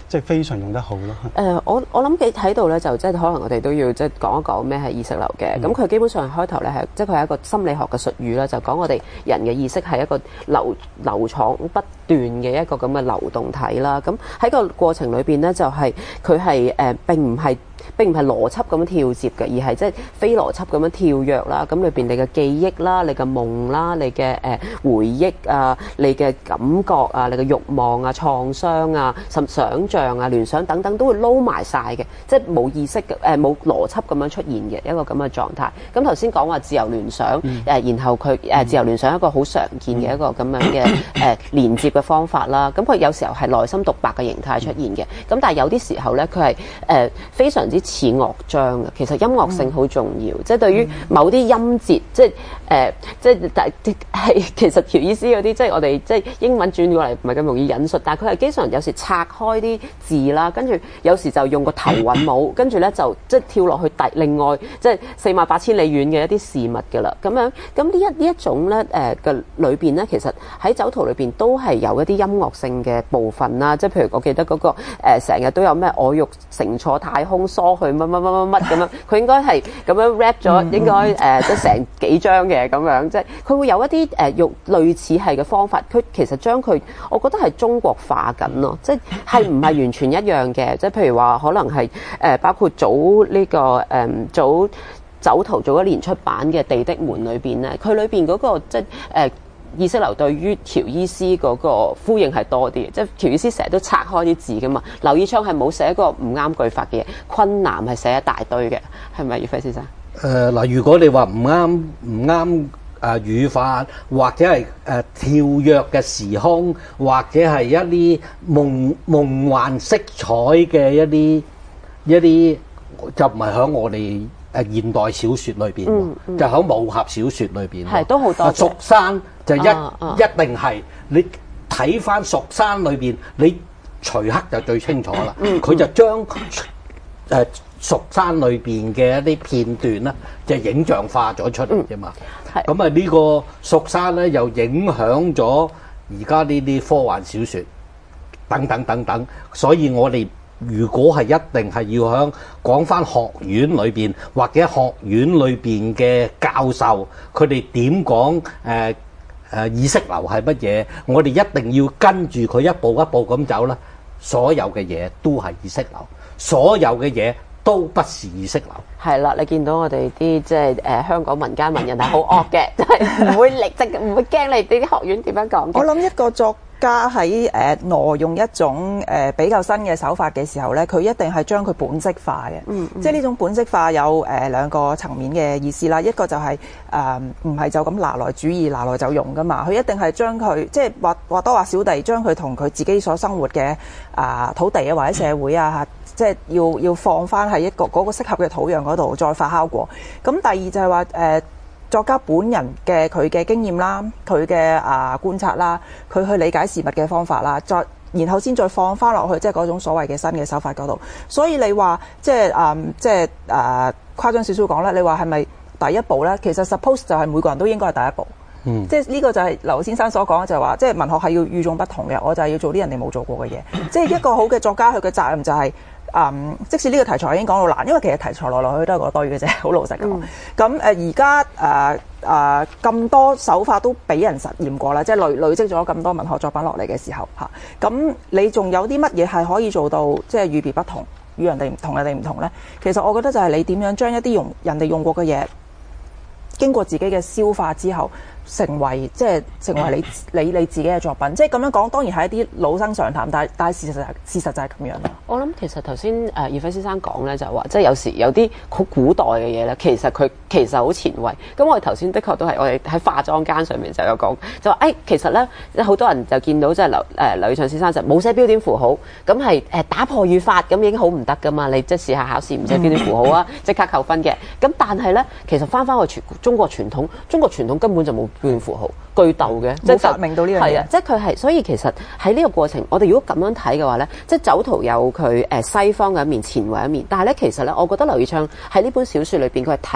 S3: 即係非常用得好咯。
S1: 誒、呃，我我諗嘅喺度咧，就即係可能我哋都要即係講一講咩係意識流嘅。咁佢、嗯、基本上開頭咧係，即係佢係一個心理學嘅術語啦，就講我哋人嘅意識係一個流流闖不斷嘅一個咁嘅流動體啦。咁喺個過程裏邊咧，就係佢係誒並唔係。並唔係邏輯咁樣跳接嘅，而係即係非邏輯咁樣跳躍啦。咁裏邊你嘅記憶啦、你嘅夢啦、你嘅誒、呃、回憶啊、你嘅感覺啊、你嘅慾望啊、創傷啊、甚想像啊、聯想等等，都會撈埋晒嘅，即係冇意識嘅誒冇邏輯咁樣出現嘅一個咁嘅狀態。咁頭先講話自由聯想誒、嗯呃，然後佢誒、呃、自由聯想一個好常見嘅一個咁樣嘅誒、呃、連接嘅方法啦。咁佢有時候係內心獨白嘅形態出現嘅，咁但係有啲時候咧，佢係誒非常之似樂章嘅，其實音樂性好重要，嗯、即係對於某啲音節，即係誒、呃，即係但係其實喬伊斯嗰啲，即係我哋即係英文轉過嚟唔係咁容易引述，但係佢係經常有時拆開啲字啦，跟住有時就用個頭韻母，跟住咧就即係跳落去第另外即係四萬八千里遠嘅一啲事物㗎啦，咁樣咁呢一呢一種咧誒嘅裏邊咧，其實喺酒徒裏邊都係有一啲音樂性嘅部分啦，即係譬如我記得嗰、那個成日、呃、都有咩我欲乘坐太空梭去乜乜乜乜乜咁樣，佢應該係咁樣 rap 咗，應該誒即係成幾張嘅咁樣，即係佢會有一啲誒用類似係嘅方法，佢其實將佢，我覺得係中國化緊咯，即係係唔係完全一樣嘅，即係譬如話可能係誒、呃、包括早呢、這個誒、呃、早酒徒早一年出版嘅《地的門》裏邊咧，佢裏邊嗰個即係誒。呃意識流對於喬伊斯嗰個呼應係多啲，即係喬伊斯成日都拆開啲字噶嘛。劉以鬯係冇寫一個唔啱句法嘅嘢，昆南係寫一大堆嘅，係咪？葉輝先生？誒嗱、
S2: 呃，如果你話唔啱唔啱誒語法，或者係誒、呃、跳躍嘅時空，或者係一啲夢夢幻色彩嘅一啲一啲，就唔係喺我哋誒現代小説裏邊，嗯嗯、就喺武俠小説裏邊，
S1: 係都好多。
S2: 蜀山就一、啊啊、一定係你睇翻蜀山裏邊，你徐克就最清楚啦。佢、嗯、就將誒蜀山裏邊嘅一啲片段咧，就影像化咗出嚟啫嘛。咁啊呢個蜀山咧，又影響咗而家呢啲科幻小説等等等等，所以我哋。如果係一定係要響講翻學院裏邊，或者學院裏邊嘅教授，佢哋點講誒誒意識流係乜嘢？我哋一定要跟住佢一步一步咁走啦。所有嘅嘢都係意識流，所有嘅嘢都不是意識流。
S1: 係啦，你見到我哋啲即係誒香港民間文人係好惡嘅，即係唔會力即唔會驚你啲學院點樣講。
S4: 我諗一個作家喺誒挪用一種誒、呃、比較新嘅手法嘅時候咧，佢一定係將佢本質化嘅。嗯，嗯即係呢種本質化有誒、呃、兩個層面嘅意思啦。一個就係誒唔係就咁拿來主義拿來就用噶嘛，佢一定係將佢即係或或多或少地將佢同佢自己所生活嘅啊、呃、土地啊或者社會啊，即係要要放翻喺一個嗰個適合嘅土壤嗰度再發酵過。咁第二就係話誒。呃作家本人嘅佢嘅經驗啦，佢嘅啊觀察啦，佢去理解事物嘅方法啦，再然後先再放翻落去，即係嗰種所謂嘅新嘅手法嗰度。所以你話即係啊、嗯，即係啊誇張少少講啦，你話係咪第一步咧？其實 suppose 就係每個人都應該係第一步。嗯，即係呢個就係劉先生所講嘅，就係話即係文學係要與眾不同嘅，我就係要做啲人哋冇做過嘅嘢。即係一個好嘅作家，佢嘅責任就係、是。嗯，即使呢個題材已經講到難，因為其實題材來來去去都係嗰堆嘅啫，好老實講。咁誒而家誒誒咁多手法都俾人實驗過啦，即係累累積咗咁多文學作品落嚟嘅時候嚇，咁、啊、你仲有啲乜嘢係可以做到即係與別不同，與人哋唔同，人哋唔同咧？其實我覺得就係你點樣將一啲用人哋用過嘅嘢，經過自己嘅消化之後。成為即係成為你你你自己嘅作品，即係咁樣講，當然係一啲老生常談，但係但係事實事實就係咁樣。
S1: 我諗其實頭先誒葉輝先生講咧，就係話即係有時有啲好古代嘅嘢咧，其實佢其實好前衛。咁我哋頭先的確都係我哋喺化妝間上面就有講，就話誒、哎、其實咧好多人就見到即係劉誒劉以鬯先生就冇寫標點符號，咁係誒打破語法，咁已經好唔得噶嘛。你即係試下考試唔寫標點符號啊，即刻扣分嘅。咁但係咧，其實翻翻去傳中國傳統，中國傳統根本就冇標點符號。句讀嘅，即係發明到呢樣嘢。係啊，即係佢係，所以其實喺呢個過程，我哋如果咁樣睇嘅話咧，即係酒徒有佢誒西方嘅一面、前衛一面，但係咧其實咧，我覺得劉以鬯喺呢本小説裏邊，佢係體現到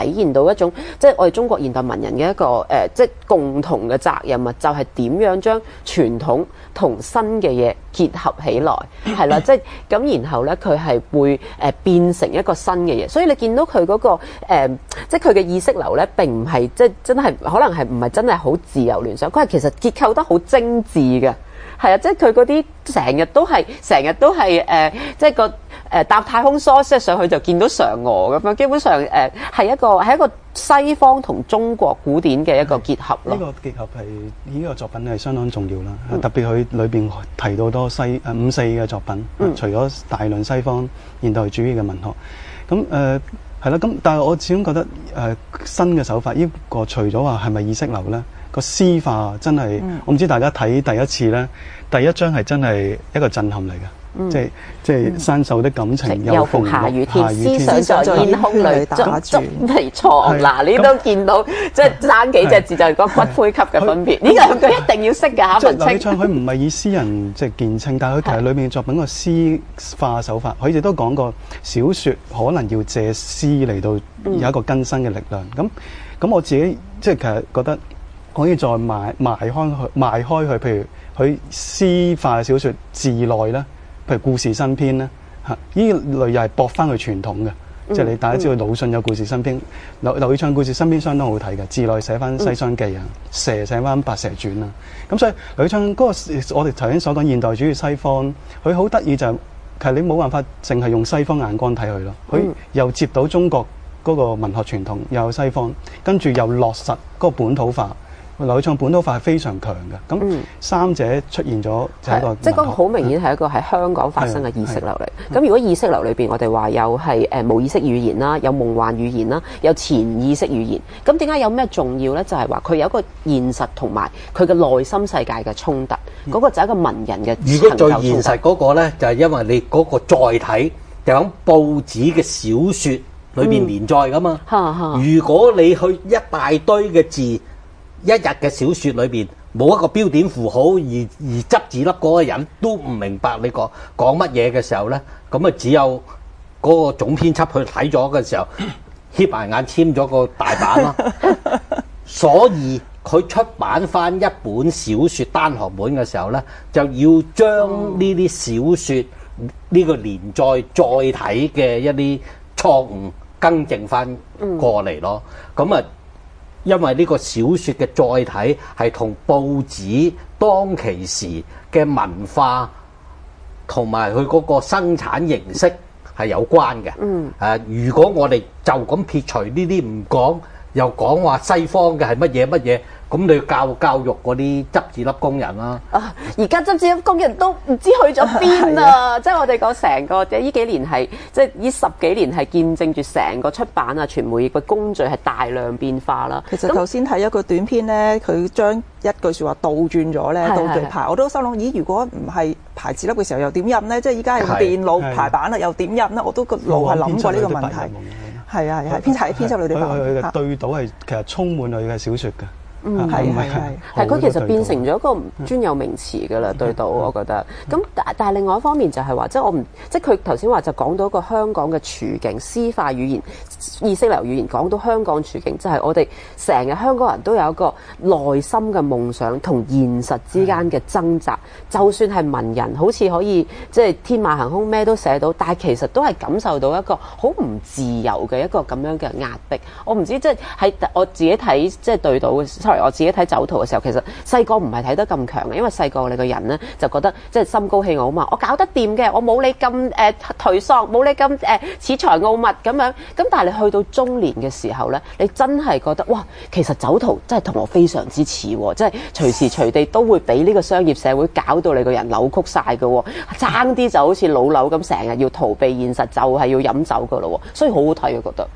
S1: 到一種即係我哋中國現代文人嘅一個誒、呃，即係共同嘅責任啊，就係、是、點樣將傳統同新嘅嘢結合起來，係啦，即係咁，然後咧佢係會誒、呃、變成一個新嘅嘢，所以你見到佢嗰、那個、呃、即係佢嘅意識流咧，並唔係即係真係可能係唔係真係好自由聯想，佢係其實結構得好精緻嘅。係啊，即係佢嗰啲成日都係，成日都係誒、呃，即係個誒、呃、搭太空梭即係上去就見到嫦娥咁樣，基本上誒係、呃、一個係一個西方同中國古典嘅一個結合咯。
S3: 呢、這個結合係呢、這個作品係相當重要啦、嗯，特別佢裏邊提到多西誒五四嘅作品，嗯、除咗大量西方現代主義嘅文學，咁誒係啦，咁但係我始終覺得誒、呃、新嘅手法，呢、這個除咗話係咪意識流咧？個詩化真係、嗯，我唔知大家睇第一次咧，第一章係真係一個震撼嚟嘅、嗯，即係即係生鏽的感情又逢下雨天，
S1: 思想在天空裏打轉嚟錯。嗱，你都見到即係爭幾隻字就係個骨灰級嘅分別。呢兩句一定要識㗎嚇，文清。劉以鬯佢唔係以詩人即係見稱，但係佢其實裏面作品個詩化手法，佢亦都講過小説可能要借詩嚟到有一個更新嘅力量。咁、嗯、咁我自己即係其實覺得。可以再賣賣開去賣開去，譬如佢詩化小説自內咧，譬如故事新編咧，嚇呢類又係駁翻去傳統嘅、嗯，即係你大家知道魯迅有故事新編，劉劉以鬯故事新編相當好睇嘅，自內寫翻《西廂記》啊、嗯，蛇寫翻《白蛇傳》啊，咁所以劉以鬯嗰個我哋頭先所講現代主義西方，佢好得意就係、是、其實你冇辦法淨係用西方眼光睇佢咯，佢又接到中國嗰個文學傳統，又有西方，跟住又落實嗰個本土化。劉以鬯本土化係非常強嘅，咁、嗯、三者出現咗就係一個，即係嗰個好明顯係一個喺香港發生嘅意識流嚟。咁如果意識流裏邊，我哋話有係誒無意識語言啦，有夢幻語言啦，有潛意識語言。咁點解有咩重要咧？就係話佢有一個現實同埋佢嘅內心世界嘅衝突。嗰、嗯嗰個就係一個文人嘅。如果最現實嗰個咧，就係因為你嗰個載體就喺報紙嘅小説裏邊連載噶嘛、嗯。如果你去一大堆嘅字。一日嘅小説裏邊冇一個標點符號，而而執字粒嗰個人都唔明白你講講乜嘢嘅時候咧，咁啊只有嗰個總編輯去睇咗嘅時候，瞌埋眼簽咗個大版咯。所以佢出版翻一本小説單行本嘅時候咧，就要將呢啲小説呢個連載載體嘅一啲錯誤更正翻過嚟咯。咁啊〜因為呢個小説嘅載體係同報紙當其時嘅文化同埋佢嗰個生產形式係有關嘅。嗯。誒，如果我哋就咁撇除呢啲唔講，又講話西方嘅係乜嘢乜嘢，咁你要教教育嗰啲執字粒工人啦。啊！而家執字粒工人都唔知去咗邊啊！即係我哋講成個呢幾年係，即係呢十幾年係見證住成個出版啊、傳媒嘅工序係大量變化啦。其實頭先睇一個短篇咧，佢將一句説話倒轉咗咧，倒轉排，我都心諗：咦，如果唔係排字粒嘅時候，又點印咧？即係依家係用電腦排版啦，又點印咧？我都個腦係諗過呢個問題。係啊係係，編輯編輯裏啲版。佢嘅對倒係其實充滿佢嘅小説㗎。嗯，係係係，係佢其實變成咗一個專有名詞㗎啦，對到我覺得。咁但但係另外一方面就係話，即係我唔即係佢頭先話就講到一個香港嘅處境，詩化語言、意識流語言講到香港處境，就係我哋成日香港人都有一個內心嘅夢想同現實之間嘅掙扎。就算係文人，好似可以即係天馬行空咩都寫到，但係其實都係感受到一個好唔自由嘅一個咁樣嘅壓迫。我唔知即係喺我自己睇即係對到嘅。我自己睇酒徒嘅時候，其實細個唔係睇得咁強嘅，因為細個你個人咧就覺得即係心高氣傲啊嘛，我搞得掂嘅，我冇你咁誒頹喪，冇你咁誒恃才傲物咁樣。咁但係你去到中年嘅時候咧，你真係覺得哇，其實酒徒真係同我非常之似喎，即係隨時隨地都會俾呢個商業社會搞到你個人扭曲晒嘅喎，爭啲就好似老柳咁，成日要逃避現實，就係要飲酒嘅咯喎，所以好好睇啊，覺得。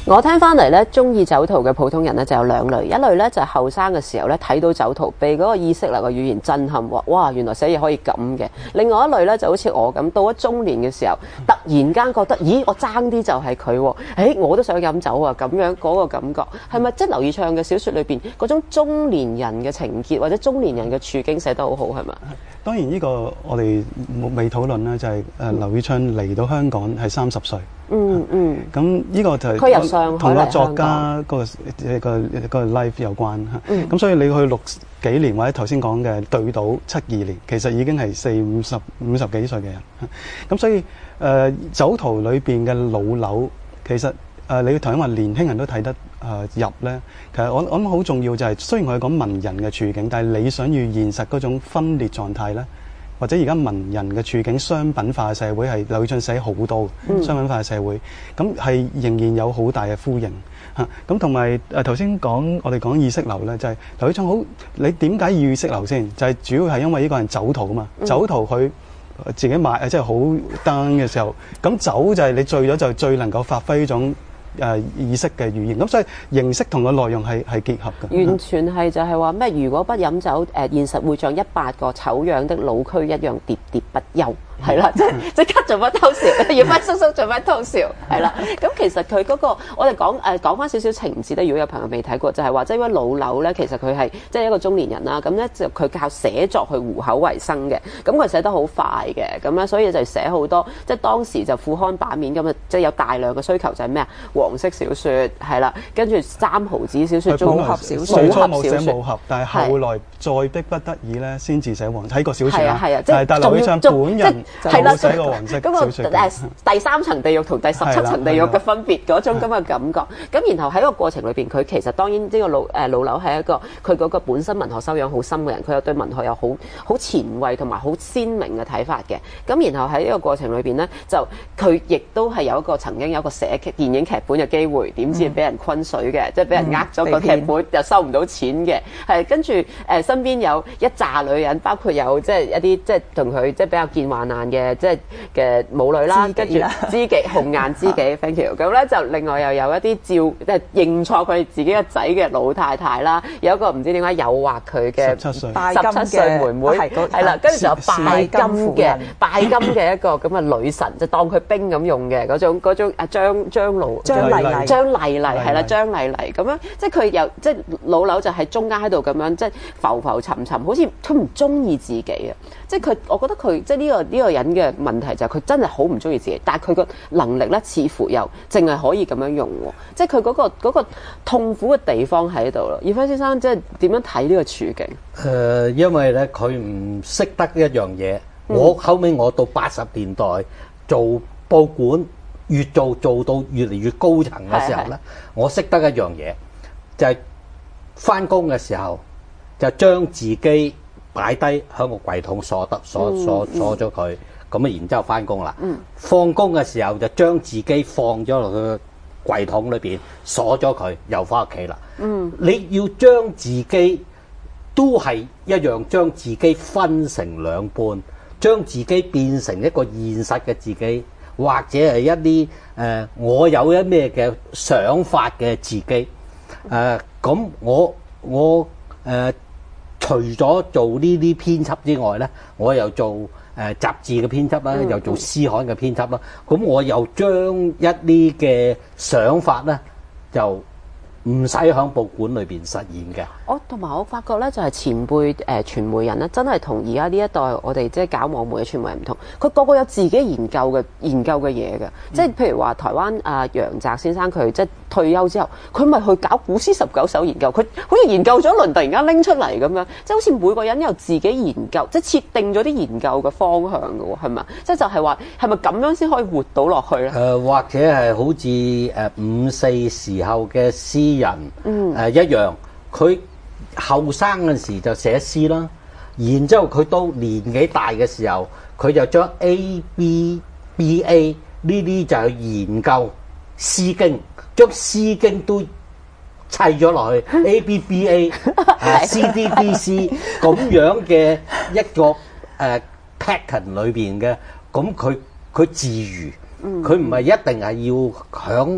S1: 我聽翻嚟咧，中意酒徒嘅普通人咧就有兩類，一類咧就係後生嘅時候咧睇到酒徒被嗰個意識流嘅語言震撼，話哇原來寫嘢可以咁嘅；另外一類咧就好似我咁，到咗中年嘅時候，突然間覺得，咦我爭啲就係佢喎，誒我都想飲酒啊咁樣嗰個感覺，係咪即係劉以鬯嘅小説裏邊嗰種中年人嘅情結或者中年人嘅處境寫得好好係咪？
S3: 當然呢個我哋未討論啦，就係誒劉以鬯嚟到香港係三十歲。
S1: 嗯嗯。
S3: 咁呢個就係
S1: 佢由上海
S3: 同個
S1: 嚟香
S3: 作家
S1: 港
S3: 個個個 life 有關嚇。咁、
S1: 嗯
S3: 所以你去六幾年或者頭先講嘅對到七二年，其實已經係四五十五十幾歲嘅人。咁所以誒、呃、酒徒裏邊嘅老柳，其實誒、呃、你頭先話年輕人都睇得誒、呃、入咧。其實我我諗好重要就係、是，雖然我係講文人嘅處境，但係理想與現實嗰種分裂狀態咧。或者而家文人嘅處境商品化嘅社會係劉以鬯寫好多商品化嘅社會，咁係仍然有好大嘅呼應嚇。咁同埋誒頭先講我哋講意識流咧，就係劉以鬯好，你點解要意識流先？就係、是、主要係因為呢個人酒徒啊嘛，嗯、酒徒佢自己買誒即係好 down 嘅時候，咁酒就係你醉咗就最能夠發揮呢種。誒、呃、意識嘅語言，咁所以形式同個內容係係結合嘅。
S1: 完全係就係話咩？如果不飲酒，誒、呃、現實會像一百個醜樣的老區一樣喋喋不休。係啦，即即刻做乜偷笑，葉輝叔叔做乜偷笑，係啦。咁其實佢嗰、那個，我哋講誒講翻少少情節咧。如果有朋友未睇過，就係、是、話即係因為老柳咧，其實佢係即係一個中年人啦。咁咧就佢靠寫作去糊口為生嘅。咁佢寫得好快嘅，咁咧所以就寫好多。即係當時就副刊版面咁啊，即係有大量嘅需求就係咩啊？黃色小説係啦，跟住三毫子小説、綜合小説、
S3: 最初冇寫
S1: 武
S3: 武俠，但係後來再逼不得已咧，先至寫黃。睇過小説
S1: 啊，係啊，
S3: 但係但係劉以鬯本人。
S1: 係啦，
S3: 寫個黃色
S1: 嗰個誒第三層地獄同第十七層地獄嘅分別嗰種咁嘅感覺。咁然後喺個過程裏邊，佢其實當然呢個老誒老劉係一個佢嗰個本身文學修養好深嘅人，佢有對文學有好好前衛同埋好鮮明嘅睇法嘅。咁然後喺呢個過程裏邊咧，就佢亦都係有一個曾經有一個寫電影劇本嘅機會，點知俾人昆水嘅，嗯、即係俾人呃咗個劇本又收唔到錢嘅。係跟住誒身邊有一紮女人，包括有即係一啲即係同佢即係比較見患難嘅即係。嘅母女啦，跟住知己紅顏知己，thank you。咁咧就另外又有一啲照即係認錯佢自己個仔嘅老太太啦，有一個唔知點解誘惑佢嘅十七歲十七歲妹妹，係啦，跟住就有拜金嘅拜金嘅一個咁嘅女神，就當佢兵咁用嘅嗰種嗰種啊張張露
S4: 張麗麗
S1: 張麗麗係啦張麗麗咁樣，即係佢又即係老劉就喺中間喺度咁樣，即係浮浮沉沉，好似佢唔中意自己啊！即係佢，我覺得佢即係呢個呢個人嘅問題就係佢真係好唔中意自己，但係佢個能力咧似乎又淨係可以咁樣用喎，即係佢嗰個嗰個痛苦嘅地方喺度咯。葉輝先生即係點樣睇呢個處境？誒、
S2: 呃，因為咧佢唔識得一樣嘢，嗯、我後尾我到八十年代做報館，越做做到越嚟越高層嘅時候咧，我識得一樣嘢，就係返工嘅時候就將自己擺低喺個櫃桶鎖得鎖鎖鎖咗佢，咁啊然之後翻工啦。放工嘅時候就將自己放咗落去個櫃桶裏邊鎖咗佢，又翻屋企啦。嗯，你要將自己都係一樣，將自己分成兩半，將自己變成一個現實嘅自己，或者係一啲誒、呃、我有一咩嘅想法嘅自己。誒、呃、咁我我誒。呃除咗做呢啲編輯之外咧，我又做誒、呃、雜誌嘅編輯啦，嗯、又做詩刊嘅編輯啦。咁我又將一啲嘅想法咧，就唔使喺報館裏邊實現嘅。
S1: 我同埋我發覺咧，就係、是、前輩誒、呃、傳媒人咧，真係同而家呢一代我哋即係搞網媒嘅傳媒人唔同。佢個個有自己研究嘅研究嘅嘢嘅，即係譬如話台灣啊、呃、楊澤先生佢即係退休之後，佢咪去搞古詩十九首研究，佢好似研究咗一輪，突然間拎出嚟咁樣，即係好似每個人有自己研究，即係設定咗啲研究嘅方向嘅喎，係咪？即係就係話係咪咁樣先可以活到落去咧？誒、
S2: 呃，或者係好似誒五四時候嘅詩人，誒、嗯呃、一樣，佢後生嗰時就寫詩啦，然之後佢到年紀大嘅時候，佢就將 A B B A 呢啲就去研究詩經。將詩經都砌咗落去 A B B A 啊 C D D C 咁樣嘅一個誒、uh, pattern 裏邊嘅，咁佢佢自娛，佢唔係一定係要響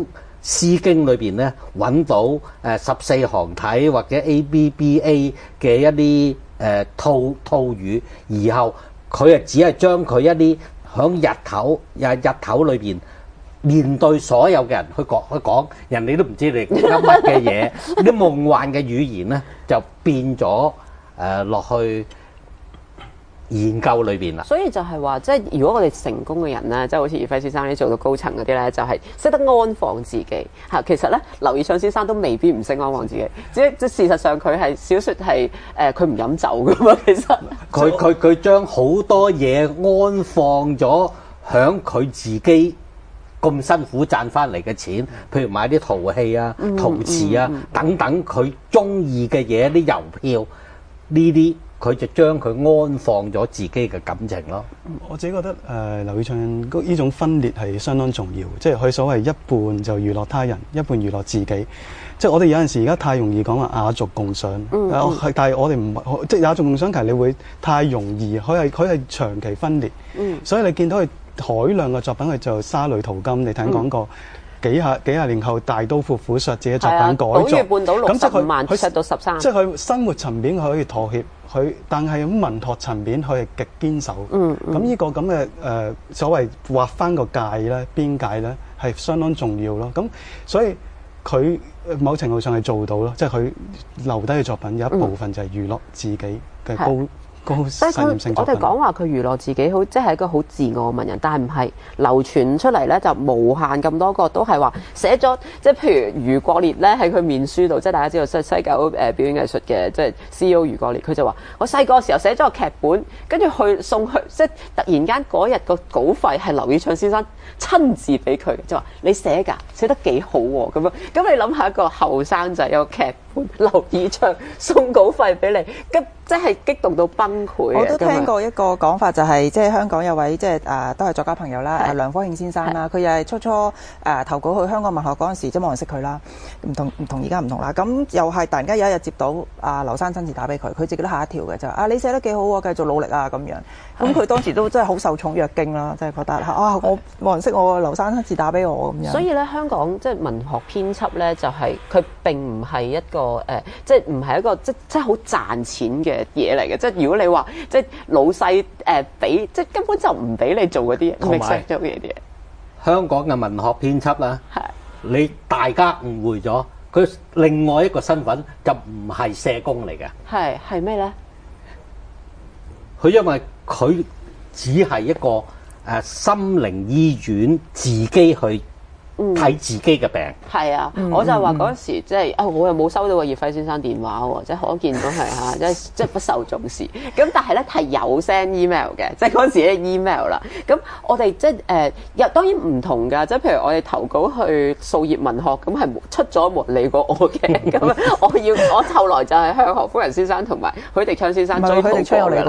S2: 詩經裏邊咧揾到誒十四行體或者 A B B A 嘅一啲誒套套語，然後佢啊只係將佢一啲響日頭日日頭裏邊面對所有嘅人去講去講，人哋都唔知你噏乜嘅嘢，啲夢幻嘅語言咧就變咗誒落去研究裏邊啦。
S1: 所以就係話，即係如果我哋成功嘅人咧，即係好似葉輝先生呢做到高層嗰啲咧，就係識得安放自己嚇。其實咧，劉以鬯先生都未必唔識安放自己，只即事實上佢係小説係誒佢唔飲酒噶嘛。其實
S2: 佢佢佢將好多嘢安放咗響佢自己咁辛苦賺翻嚟嘅錢，譬如買啲陶器啊、陶瓷啊、嗯嗯嗯、等等，佢中意嘅嘢，啲郵票呢啲。佢就將佢安放咗自己嘅感情咯。
S3: 我自己覺得誒、呃、劉以鬯呢種分裂係相當重要，即係佢所謂一半就娛樂他人，一半娛樂自己。即係我哋有陣時而家太容易講話雅俗共賞，嗯嗯、但係我哋唔係即係雅俗共賞，其實你會太容易，佢係佢係長期分裂。嗯、所以你見到佢海量嘅作品，佢就沙雷淘金，你聽講過。嗯幾下幾廿年後大刀闊斧削自己作品改作，
S1: 咁即係佢萬佢到十三，
S3: 即係佢生活層面佢可以妥協，佢但係咁文學層面佢係極堅守。嗯咁呢、嗯、個咁嘅誒所謂劃翻個界咧邊界咧係相當重要咯。咁所以佢某程度上係做到咯，即係佢留低嘅作品有一部分就係娛樂自己嘅高。嗯
S1: 所以佢我哋講話佢娛樂自己好，即係一個好自我嘅文人，但係唔係流傳出嚟咧就無限咁多個都係話寫咗，即係譬如余國烈咧喺佢面書度，即係大家知道西西九誒表演藝術嘅即係 C E O 余國烈，佢就話我細個時候寫咗個劇本，跟住去送去，即係突然間嗰日個稿費係劉以鬯先生親自俾佢，就話你寫㗎，寫得幾好喎咁樣。咁你諗下一個後生仔有個劇本，劉以鬯送稿費俾你，咁即係激動到崩。
S4: 我都聽過一個講法，就係即係香港有位即係誒都係作家朋友啦，梁科慶先生啦，佢又係初初誒、呃、投稿去香港文學嗰陣時，即係冇人識佢啦，唔同唔同而家唔同啦。咁又係突然間有一日接到阿劉生親自打俾佢，佢自己都嚇一跳嘅，就話啊你寫得幾好喎，繼續努力啊咁樣。咁佢當時都真係好受寵若驚啦，即係覺得啊我冇人識我，劉生親自打俾我咁樣。
S1: 所以咧，香港即係文學編輯咧，就係、是、佢並唔係一個誒、呃，即係唔係一個即即係好賺錢嘅嘢嚟嘅。即係如果你話即係老細誒俾，即係根本就唔俾你做嗰啲嘢，同埋做嘢啲嘢。
S2: 香港嘅文學編輯啦，係你大家誤會咗，佢另外一個身份就唔係社工嚟嘅。
S1: 係係咩咧？
S2: 佢因為佢只係一個誒心靈醫院自己去睇自己嘅病。
S1: 係、嗯、啊，嗯、我就話嗰陣時即係啊，我又冇收到過葉輝先生電話喎，即係可見到係嚇，即係即係不受重視。咁但係咧係有 send email 嘅，即係嗰陣時咧 email 啦。咁我哋即係誒，又、呃、當然唔同㗎，即係譬如我哋投稿去素葉文學，咁係出咗冇理過我嘅。咁我要我後來就係向何夫人先生同埋許迪昌先生追討過㗎啦。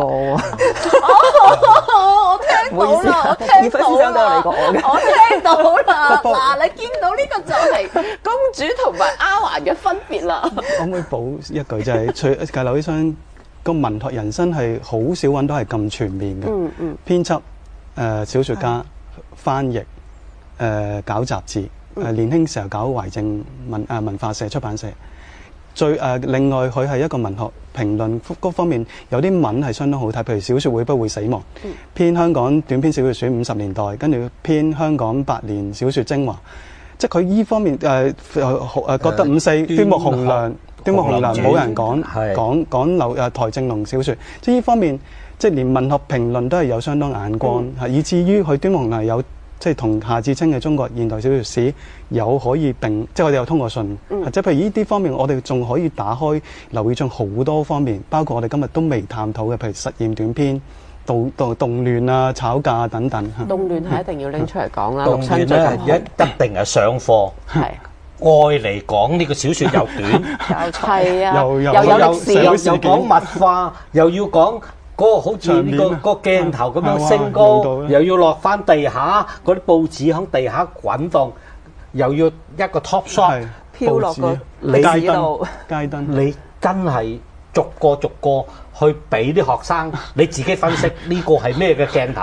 S1: 我聽到啦，我聽到啦，我聽到啦。嗱，你見到呢個就係公主同埋丫鬟嘅分別啦。
S3: 可唔可以補一句就係、是，除其實劉以鬯個文學人生係好少揾到係咁全面嘅。嗯嗯。編輯、誒、呃、小説家、翻譯、誒、呃、搞雜誌、誒、呃、年輕時候搞懷政文誒、呃、文化社出版社。最誒、呃、另外佢係一個文學評論嗰方面有啲文係相當好睇，譬如小説會不會死亡，嗯、編香港短篇小説選五十年代，跟住編香港百年小説精華，即係佢依方面誒誒誒覺得五四端木蕻良端木蕻良冇人講講講劉誒台正龍小説，即係依方面即係連文學評論都係有相當眼光，係、嗯、以至於佢端木蕻良有。即係同夏志清嘅中國現代小説史有可以並，即係我哋有通過信，嗯、即係譬如呢啲方面，我哋仲可以打開劉以鬯好多方面，包括我哋今日都未探討嘅，譬如實驗短篇、動動動亂啊、炒價等等。
S1: 動亂係一定要拎出嚟講啦，
S2: 動亂咧一一定係上課，係愛嚟講呢個小説又短，
S1: 係啊，
S3: 又
S1: 又有歷史，
S2: 又又講物化，又要講。嗰個好似呢個個鏡頭咁樣升高，又要落翻地下，嗰啲報紙喺地下滾動，又要一個 top shot
S4: 飄落個
S3: 街燈，街燈，
S2: 你真係逐個逐個去俾啲學生，你自己分析呢個係咩嘅鏡頭，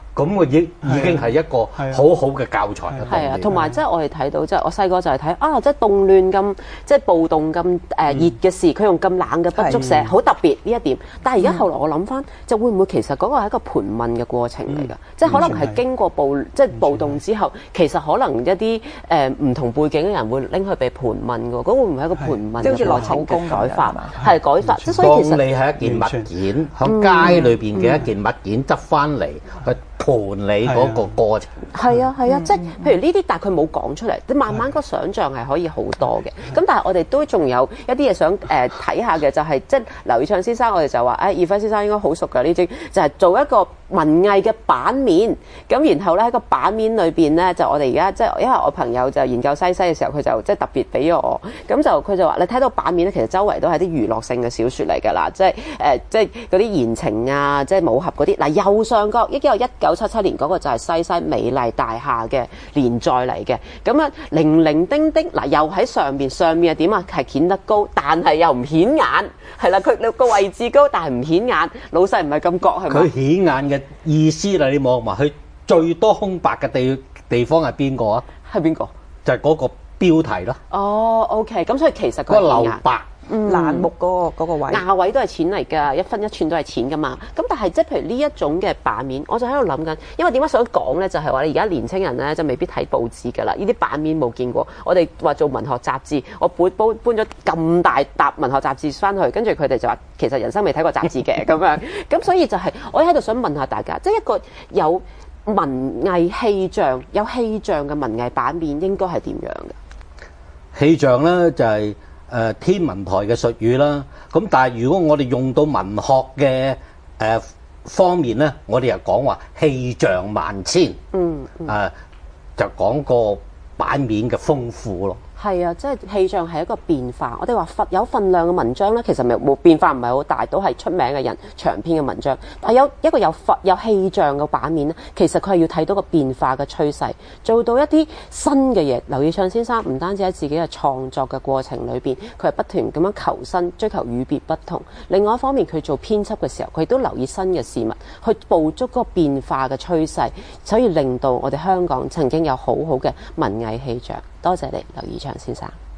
S2: 咁我已已經係一個好好嘅教材啦。
S1: 係啊，同埋即係我哋睇到，即係我細個就係睇啊，即係動亂咁，即係暴動咁誒熱嘅事，佢用咁冷嘅筆觸寫，好特別呢一點。但係而家後來我諗翻，就會唔會其實嗰個係一個盤問嘅過程嚟㗎？即係可能係經過暴即係暴動之後，其實可能一啲誒唔同背景嘅人會拎去被盤問㗎。嗰會唔會係一個盤問嘅過程嘅改法？係改法，即係所以其實
S2: 當你係一件物件喺街裏邊嘅一件物件執翻嚟去盤你嗰個過程。
S1: 係啊係啊，即係譬如呢啲，但係佢冇講出嚟，你慢慢個想像係可以好多嘅。咁但係我哋都仲有一啲嘢想誒睇下嘅，就係即係劉以鬯先生，我哋就話誒，葉輝先生應該好熟㗎呢啲，就係做一個文藝嘅版面。咁然後咧喺個版面裏邊咧，就我哋而家即係因為我朋友就研究西西嘅時候，佢就即係特別俾咗我，咁就佢就話你睇到版面咧，其實周圍都係啲娛樂性嘅小説嚟㗎啦，即係誒即係嗰啲言情啊，即係武俠嗰啲。嗱右上角一個一九七七年嗰個就係西西美麗大廈嘅連載嚟嘅，咁啊零零丁丁嗱又喺上邊，上面係點啊？係顯得高，但係又唔顯眼，係啦，佢個位置高，但係唔顯眼。老細唔係咁覺係咪？
S2: 佢顯眼嘅意思啦，你望埋佢最多空白嘅地地方係邊個啊？
S1: 係邊個？
S2: 就係嗰個標題咯。
S1: 哦 OK， 咁所以其實
S2: 嗰個留白。
S4: 欄目嗰個嗰個位，
S1: 亞位都係錢嚟㗎，一分一寸都係錢㗎嘛。咁但係即係譬如呢一種嘅版面，我就喺度諗緊，因為點解想講咧？就係話你而家年青人咧就未必睇報紙㗎啦，呢啲版面冇見過。我哋話做文學雜誌，我搬搬搬咗咁大沓文學雜誌翻去，跟住佢哋就話其實人生未睇過雜誌嘅咁樣。咁所以就係我喺度想問下大家，即係一個有文藝氣象、有氣象嘅文藝版面應該係點樣嘅？
S2: 氣象咧就係、是。誒、呃、天文台嘅術語啦，咁但係如果我哋用到文學嘅誒、呃、方面咧，我哋又講話氣象萬千，嗯，誒、嗯呃、就講個版面嘅豐富咯。
S1: 係啊，即係氣象係一個變化。我哋話份有份量嘅文章咧，其實咪冇變化，唔係好大，都係出名嘅人長篇嘅文章。但係有一個有份有氣象嘅版面咧，其實佢係要睇到個變化嘅趨勢，做到一啲新嘅嘢。劉以鬯先生唔單止喺自己嘅創作嘅過程裏邊，佢係不斷咁樣求新，追求與別不同。另外一方面，佢做編輯嘅時候，佢亦都留意新嘅事物，去捕捉嗰個變化嘅趨勢，所以令到我哋香港曾經有好好嘅文藝氣象。多謝你，劉以鬯先生。